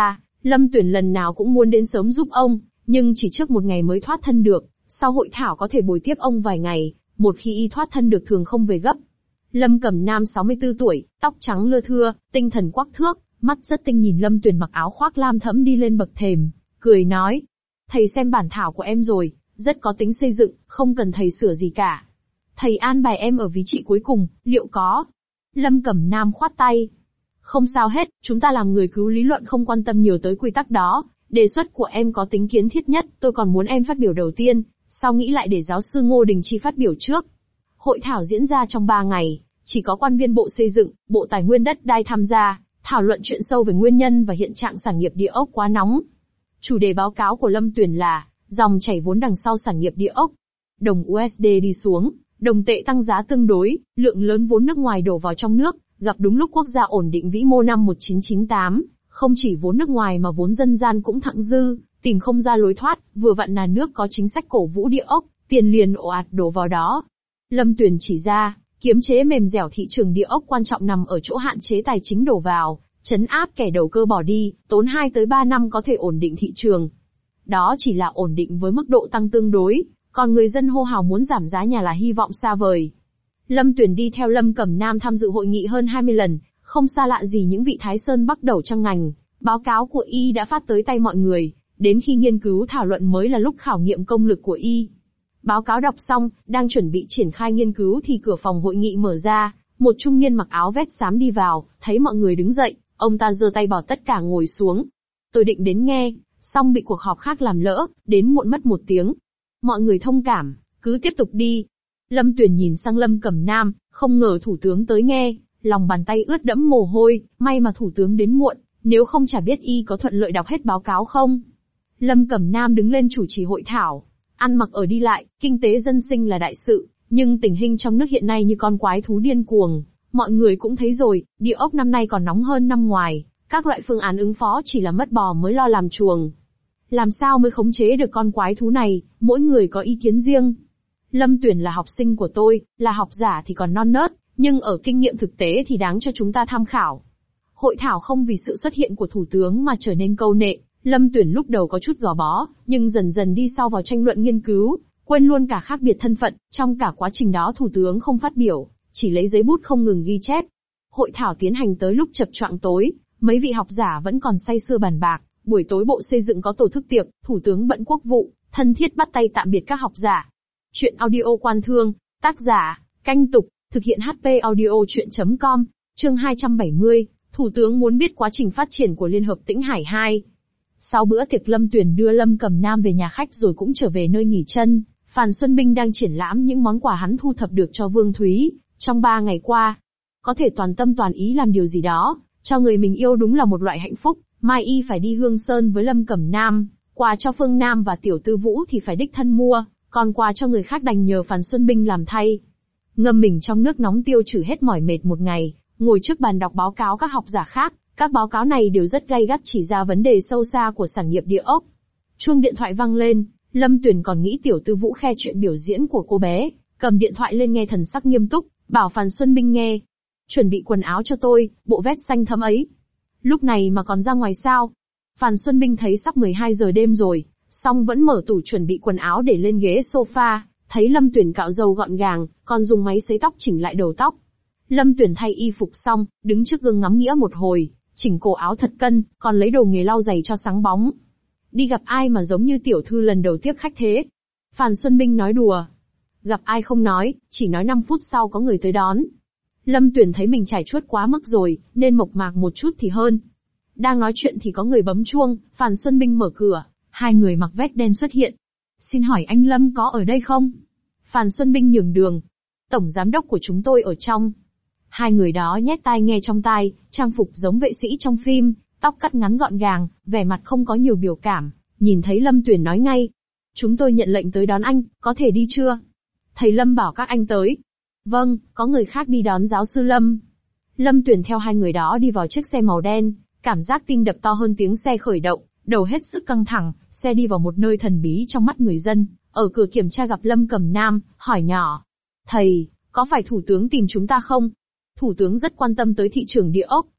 Lâm Tuyển lần nào cũng muốn đến sớm giúp ông, nhưng chỉ trước một ngày mới thoát thân được, sau hội thảo có thể bồi tiếp ông vài ngày, một khi y thoát thân được thường không về gấp. Lâm Cẩm Nam sáu mươi tư tuổi, tóc trắng lưa thưa, tinh thần quắc thước, mắt rất tinh nhìn Lâm Tuyển mặc áo khoác lam thẫm đi lên bậc thềm, cười nói. Thầy xem bản thảo của em rồi, rất có tính xây dựng, không cần thầy sửa gì cả. Thầy an bài em ở vị trí cuối cùng, liệu có? Lâm Cẩm Nam khoát tay. Không sao hết, chúng ta làm người cứu lý luận không quan tâm nhiều tới quy tắc đó. Đề xuất của em có tính kiến thiết nhất, tôi còn muốn em phát biểu đầu tiên, sau nghĩ lại để giáo sư Ngô Đình Chi phát biểu trước. Hội thảo diễn ra trong ba ngày, chỉ có quan viên Bộ Xây dựng, Bộ Tài nguyên đất đai tham gia, thảo luận chuyện sâu về nguyên nhân và hiện trạng sản nghiệp địa ốc quá nóng. Chủ đề báo cáo của Lâm Tuyển là dòng chảy vốn đằng sau sản nghiệp địa ốc. Đồng u ét đê đi xuống, đồng tệ tăng giá tương đối, lượng lớn vốn nước ngoài đổ vào trong nước, gặp đúng lúc quốc gia ổn định vĩ mô năm một nghìn chín trăm chín mươi tám, không chỉ vốn nước ngoài mà vốn dân gian cũng thặng dư, tìm không ra lối thoát, vừa vặn là nước có chính sách cổ vũ địa ốc, tiền liền ồ ạt đổ vào đó. Lâm Tuyển chỉ ra, kiếm chế mềm dẻo thị trường địa ốc quan trọng nằm ở chỗ hạn chế tài chính đổ vào, trấn áp kẻ đầu cơ bỏ đi, tốn hai tới ba năm có thể ổn định thị trường. Đó chỉ là ổn định với mức độ tăng tương đối, còn người dân hô hào muốn giảm giá nhà là hy vọng xa vời. Lâm Tuyển đi theo Lâm Cẩm Nam tham dự hội nghị hơn hai mươi lần, không xa lạ gì những vị Thái Sơn bắt đầu trong ngành, báo cáo của y đã phát tới tay mọi người, đến khi nghiên cứu thảo luận mới là lúc khảo nghiệm công lực của y. Báo cáo đọc xong, đang chuẩn bị triển khai nghiên cứu thì cửa phòng hội nghị mở ra, một trung niên mặc áo vest xám đi vào, thấy mọi người đứng dậy, ông ta giơ tay bảo tất cả ngồi xuống. Tôi định đến nghe, xong bị cuộc họp khác làm lỡ, đến muộn mất một tiếng. Mọi người thông cảm, cứ tiếp tục đi. Lâm Tuyển nhìn sang Lâm Cẩm Nam, không ngờ thủ tướng tới nghe, lòng bàn tay ướt đẫm mồ hôi, may mà thủ tướng đến muộn, nếu không chả biết y có thuận lợi đọc hết báo cáo không. Lâm Cẩm Nam đứng lên chủ trì hội thảo. Ăn mặc ở đi lại, kinh tế dân sinh là đại sự, nhưng tình hình trong nước hiện nay như con quái thú điên cuồng. Mọi người cũng thấy rồi, địa ốc năm nay còn nóng hơn năm ngoài, các loại phương án ứng phó chỉ là mất bò mới lo làm chuồng. Làm sao mới khống chế được con quái thú này, mỗi người có ý kiến riêng. Lâm Tuyển là học sinh của tôi, là học giả thì còn non nớt, nhưng ở kinh nghiệm thực tế thì đáng cho chúng ta tham khảo. Hội thảo không vì sự xuất hiện của thủ tướng mà trở nên câu nệ. Lâm Tuyển lúc đầu có chút gò bó, nhưng dần dần đi sau vào tranh luận nghiên cứu, quên luôn cả khác biệt thân phận, trong cả quá trình đó thủ tướng không phát biểu, chỉ lấy giấy bút không ngừng ghi chép. Hội thảo tiến hành tới lúc chập choạng tối, mấy vị học giả vẫn còn say sưa bàn bạc, buổi tối Bộ Xây dựng có tổ thức tiệc, thủ tướng bận quốc vụ, thân thiết bắt tay tạm biệt các học giả. Chuyện audio quan thương, tác giả, Canh Tục, thực hiện hát pê audio chuyện chấm com, chương hai trăm bảy mươi, thủ tướng muốn biết quá trình phát triển của Liên hợp Tĩnh Hải hai. Sau bữa tiệc Lâm Tuyển đưa Lâm Cẩm Nam về nhà khách rồi cũng trở về nơi nghỉ chân, Phan Xuân Binh đang triển lãm những món quà hắn thu thập được cho Vương Thúy, trong ba ngày qua. Có thể toàn tâm toàn ý làm điều gì đó, cho người mình yêu đúng là một loại hạnh phúc, mai y phải đi Hương Sơn với Lâm Cẩm Nam, quà cho Phương Nam và Tiểu Tư Vũ thì phải đích thân mua, còn quà cho người khác đành nhờ Phan Xuân Binh làm thay. Ngâm mình trong nước nóng tiêu trừ hết mỏi mệt một ngày, ngồi trước bàn đọc báo cáo các học giả khác. Các báo cáo này đều rất gay gắt chỉ ra vấn đề sâu xa của sản nghiệp địa ốc. Chuông điện thoại vang lên, Lâm Tuyển còn nghĩ Tiểu Tư Vũ khe chuyện biểu diễn của cô bé, cầm điện thoại lên nghe thần sắc nghiêm túc, bảo Phan Xuân Binh nghe. Chuẩn bị quần áo cho tôi, bộ vest xanh thẫm ấy. Lúc này mà còn ra ngoài sao? Phan Xuân Binh thấy sắp mười hai giờ đêm rồi, song vẫn mở tủ chuẩn bị quần áo để lên ghế sofa, thấy Lâm Tuyển cạo râu gọn gàng, còn dùng máy sấy tóc chỉnh lại đầu tóc. Lâm Tuyển thay y phục xong, đứng trước gương ngắm nghĩa một hồi. Chỉnh cổ áo thật cân, còn lấy đồ nghề lau giày cho sáng bóng. Đi gặp ai mà giống như tiểu thư lần đầu tiếp khách thế? Phan Xuân Binh nói đùa. Gặp ai không nói, chỉ nói năm phút sau có người tới đón. Lâm Tuyển thấy mình trải chuốt quá mức rồi, nên mộc mạc một chút thì hơn. Đang nói chuyện thì có người bấm chuông, Phan Xuân Binh mở cửa, hai người mặc vest đen xuất hiện. Xin hỏi anh Lâm có ở đây không? Phan Xuân Binh nhường đường. Tổng giám đốc của chúng tôi ở trong. Hai người đó nhét tai nghe trong tai, trang phục giống vệ sĩ trong phim, tóc cắt ngắn gọn gàng, vẻ mặt không có nhiều biểu cảm, nhìn thấy Lâm Tuyển nói ngay. Chúng tôi nhận lệnh tới đón anh, có thể đi chưa? Thầy Lâm bảo các anh tới. Vâng, có người khác đi đón giáo sư Lâm. Lâm Tuyển theo hai người đó đi vào chiếc xe màu đen, cảm giác tim đập to hơn tiếng xe khởi động, đầu hết sức căng thẳng, xe đi vào một nơi thần bí trong mắt người dân, ở cửa kiểm tra gặp Lâm Cẩm Nam, hỏi nhỏ. Thầy, có phải thủ tướng tìm chúng ta không? Thủ tướng rất quan tâm tới thị trường địa ốc,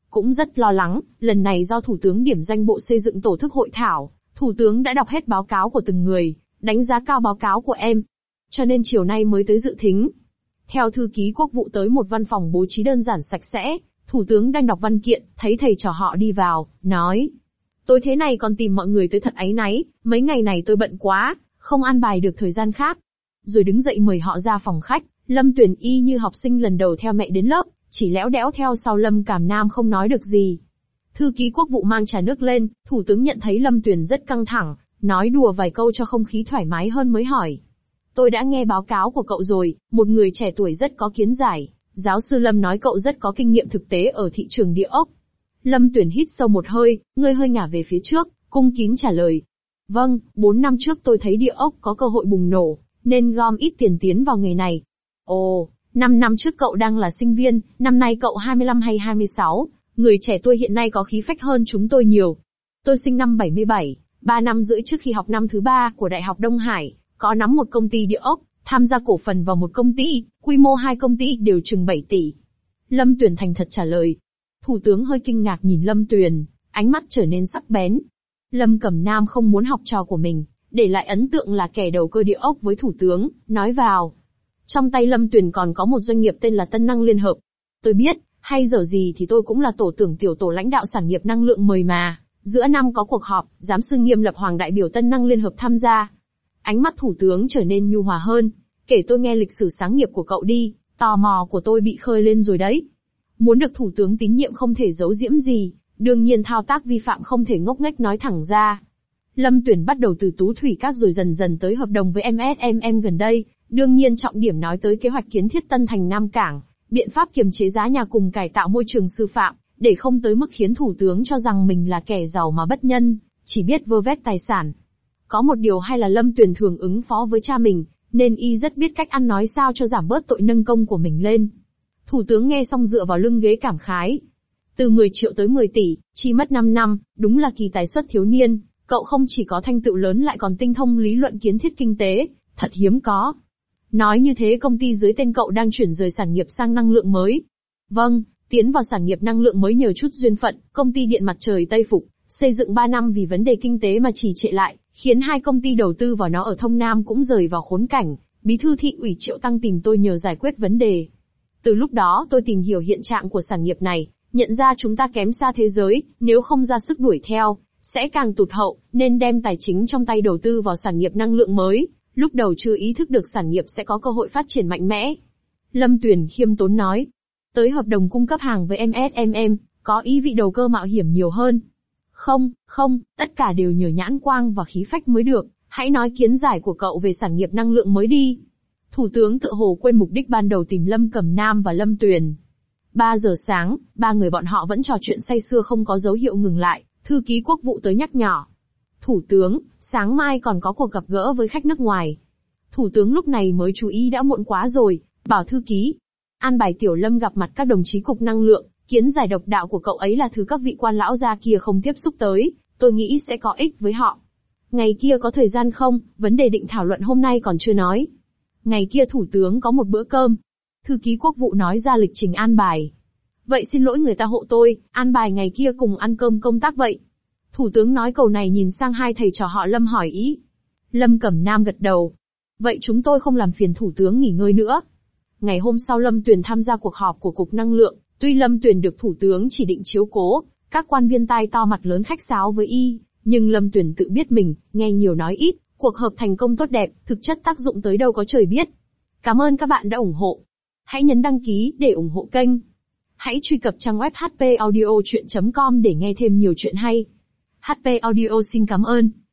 cũng rất lo lắng, lần này do Thủ tướng điểm danh bộ xây dựng tổ thức hội thảo, Thủ tướng đã đọc hết báo cáo của từng người, đánh giá cao báo cáo của em. Cho nên chiều nay mới tới dự thính. Theo thư ký quốc vụ tới một văn phòng bố trí đơn giản sạch sẽ, Thủ tướng đang đọc văn kiện, thấy thầy trò họ đi vào, nói. Tôi thế này còn tìm mọi người tới thật áy náy, mấy ngày này tôi bận quá, không an bài được thời gian khác. Rồi đứng dậy mời họ ra phòng khách, Lâm Tuyền y như học sinh lần đầu theo mẹ đến lớp, chỉ léo đẽo theo sau Lâm Cẩm Nam không nói được gì. Thư ký quốc vụ mang trà nước lên, Thủ tướng nhận thấy Lâm Tuyền rất căng thẳng, nói đùa vài câu cho không khí thoải mái hơn mới hỏi. Tôi đã nghe báo cáo của cậu rồi, một người trẻ tuổi rất có kiến giải, giáo sư Lâm nói cậu rất có kinh nghiệm thực tế ở thị trường địa ốc. Lâm Tuyền hít sâu một hơi, người hơi ngả về phía trước, cung kín trả lời. Vâng, bốn năm trước tôi thấy địa ốc có cơ hội bùng nổ, nên gom ít tiền tiến vào nghề này. Ồ, năm năm trước cậu đang là sinh viên, năm nay cậu hai mươi lăm hay hai mươi sáu, người trẻ tuổi hiện nay có khí phách hơn chúng tôi nhiều. Tôi sinh năm bảy mươi bảy, ba năm rưỡi trước khi học năm thứ ba của Đại học Đông Hải, có nắm một công ty địa ốc, tham gia cổ phần vào một công ty, quy mô hai công ty đều chừng bảy tỷ. Lâm Tuyền thành thật trả lời. Thủ tướng hơi kinh ngạc nhìn Lâm Tuyền, ánh mắt trở nên sắc bén. Lâm Cẩm Nam không muốn học trò của mình, để lại ấn tượng là kẻ đầu cơ địa ốc với thủ tướng, nói vào. Trong tay Lâm Tuyền còn có một doanh nghiệp tên là Tân Năng Liên Hợp. Tôi biết, hay dở gì thì tôi cũng là tổ trưởng tiểu tổ lãnh đạo sản nghiệp năng lượng mời mà. Giữa năm có cuộc họp, giám sư Nghiêm Lập Hoàng đại biểu Tân Năng Liên Hợp tham gia. Ánh mắt thủ tướng trở nên nhu hòa hơn. Kể tôi nghe lịch sử sáng nghiệp của cậu đi, tò mò của tôi bị khơi lên rồi đấy. Muốn được thủ tướng tín nhiệm không thể giấu giễm gì, đương nhiên thao tác vi phạm không thể ngốc nghếch nói thẳng ra. Lâm Tuyền bắt đầu từ Tú Thủy Các rồi dần dần tới hợp đồng với em ét em em gần đây, đương nhiên trọng điểm nói tới kế hoạch kiến thiết Tân Thành Nam Cảng, biện pháp kiềm chế giá nhà cùng cải tạo môi trường sư phạm, để không tới mức khiến thủ tướng cho rằng mình là kẻ giàu mà bất nhân, chỉ biết vơ vét tài sản. Có một điều hay là Lâm Tuyền thường ứng phó với cha mình, nên y rất biết cách ăn nói sao cho giảm bớt tội nâng công của mình lên. Thủ tướng nghe xong dựa vào lưng ghế cảm khái. Từ mười triệu tới mười tỷ, chỉ mất năm năm, đúng là kỳ tài xuất thiếu niên, cậu không chỉ có thành tựu lớn lại còn tinh thông lý luận kiến thiết kinh tế, thật hiếm có. Nói như thế công ty dưới tên cậu đang chuyển rời sản nghiệp sang năng lượng mới. Vâng, tiến vào sản nghiệp năng lượng mới nhờ chút duyên phận, công ty điện mặt trời Tây Phục, xây dựng ba năm vì vấn đề kinh tế mà trì trệ lại, khiến hai công ty đầu tư vào nó ở Thông Nam cũng rời vào khốn cảnh. Bí thư thị ủy Triệu Tăng tìm tôi nhờ giải quyết vấn đề. Từ lúc đó tôi tìm hiểu hiện trạng của sản nghiệp này, nhận ra chúng ta kém xa thế giới, nếu không ra sức đuổi theo, sẽ càng tụt hậu, nên đem tài chính trong tay đầu tư vào sản nghiệp năng lượng mới. Lúc đầu chưa ý thức được sản nghiệp sẽ có cơ hội phát triển mạnh mẽ. Lâm Tuyền khiêm tốn nói. Tới hợp đồng cung cấp hàng với em ét em em, có ý vị đầu cơ mạo hiểm nhiều hơn. Không, không, tất cả đều nhờ nhãn quang và khí phách mới được, hãy nói kiến giải của cậu về sản nghiệp năng lượng mới đi. Thủ tướng tựa hồ quên mục đích ban đầu tìm Lâm Cẩm Nam và Lâm Tuyền. Ba giờ sáng, ba người bọn họ vẫn trò chuyện say sưa không có dấu hiệu ngừng lại, thư ký quốc vụ tới nhắc nhở. Thủ tướng, sáng mai còn có cuộc gặp gỡ với khách nước ngoài. Thủ tướng lúc này mới chú ý đã muộn quá rồi, bảo thư ký. An bài Tiểu Lâm gặp mặt các đồng chí cục năng lượng, kiến giải độc đạo của cậu ấy là thứ các vị quan lão gia kia không tiếp xúc tới, tôi nghĩ sẽ có ích với họ. Ngày kia có thời gian không, vấn đề định thảo luận hôm nay còn chưa nói. Ngày kia thủ tướng có một bữa cơm. Thư ký quốc vụ nói ra lịch trình an bài. Vậy xin lỗi người ta hộ tôi, an bài ngày kia cùng ăn cơm công tác vậy. Thủ tướng nói câu này nhìn sang hai thầy trò họ Lâm hỏi ý. Lâm Cẩm Nam gật đầu. Vậy chúng tôi không làm phiền thủ tướng nghỉ ngơi nữa. Ngày hôm sau Lâm Tuyền tham gia cuộc họp của Cục Năng lượng, tuy Lâm Tuyền được thủ tướng chỉ định chiếu cố, các quan viên tai to mặt lớn khách sáo với y, nhưng Lâm Tuyền tự biết mình, nghe nhiều nói ít, cuộc họp thành công tốt đẹp, thực chất tác dụng tới đâu có trời biết. Cảm ơn các bạn đã ủng hộ. Hãy nhấn đăng ký để ủng hộ kênh. Hãy truy cập trang web h p audio chuyện chấm com để nghe thêm nhiều chuyện hay. hát pê Audio xin cảm ơn.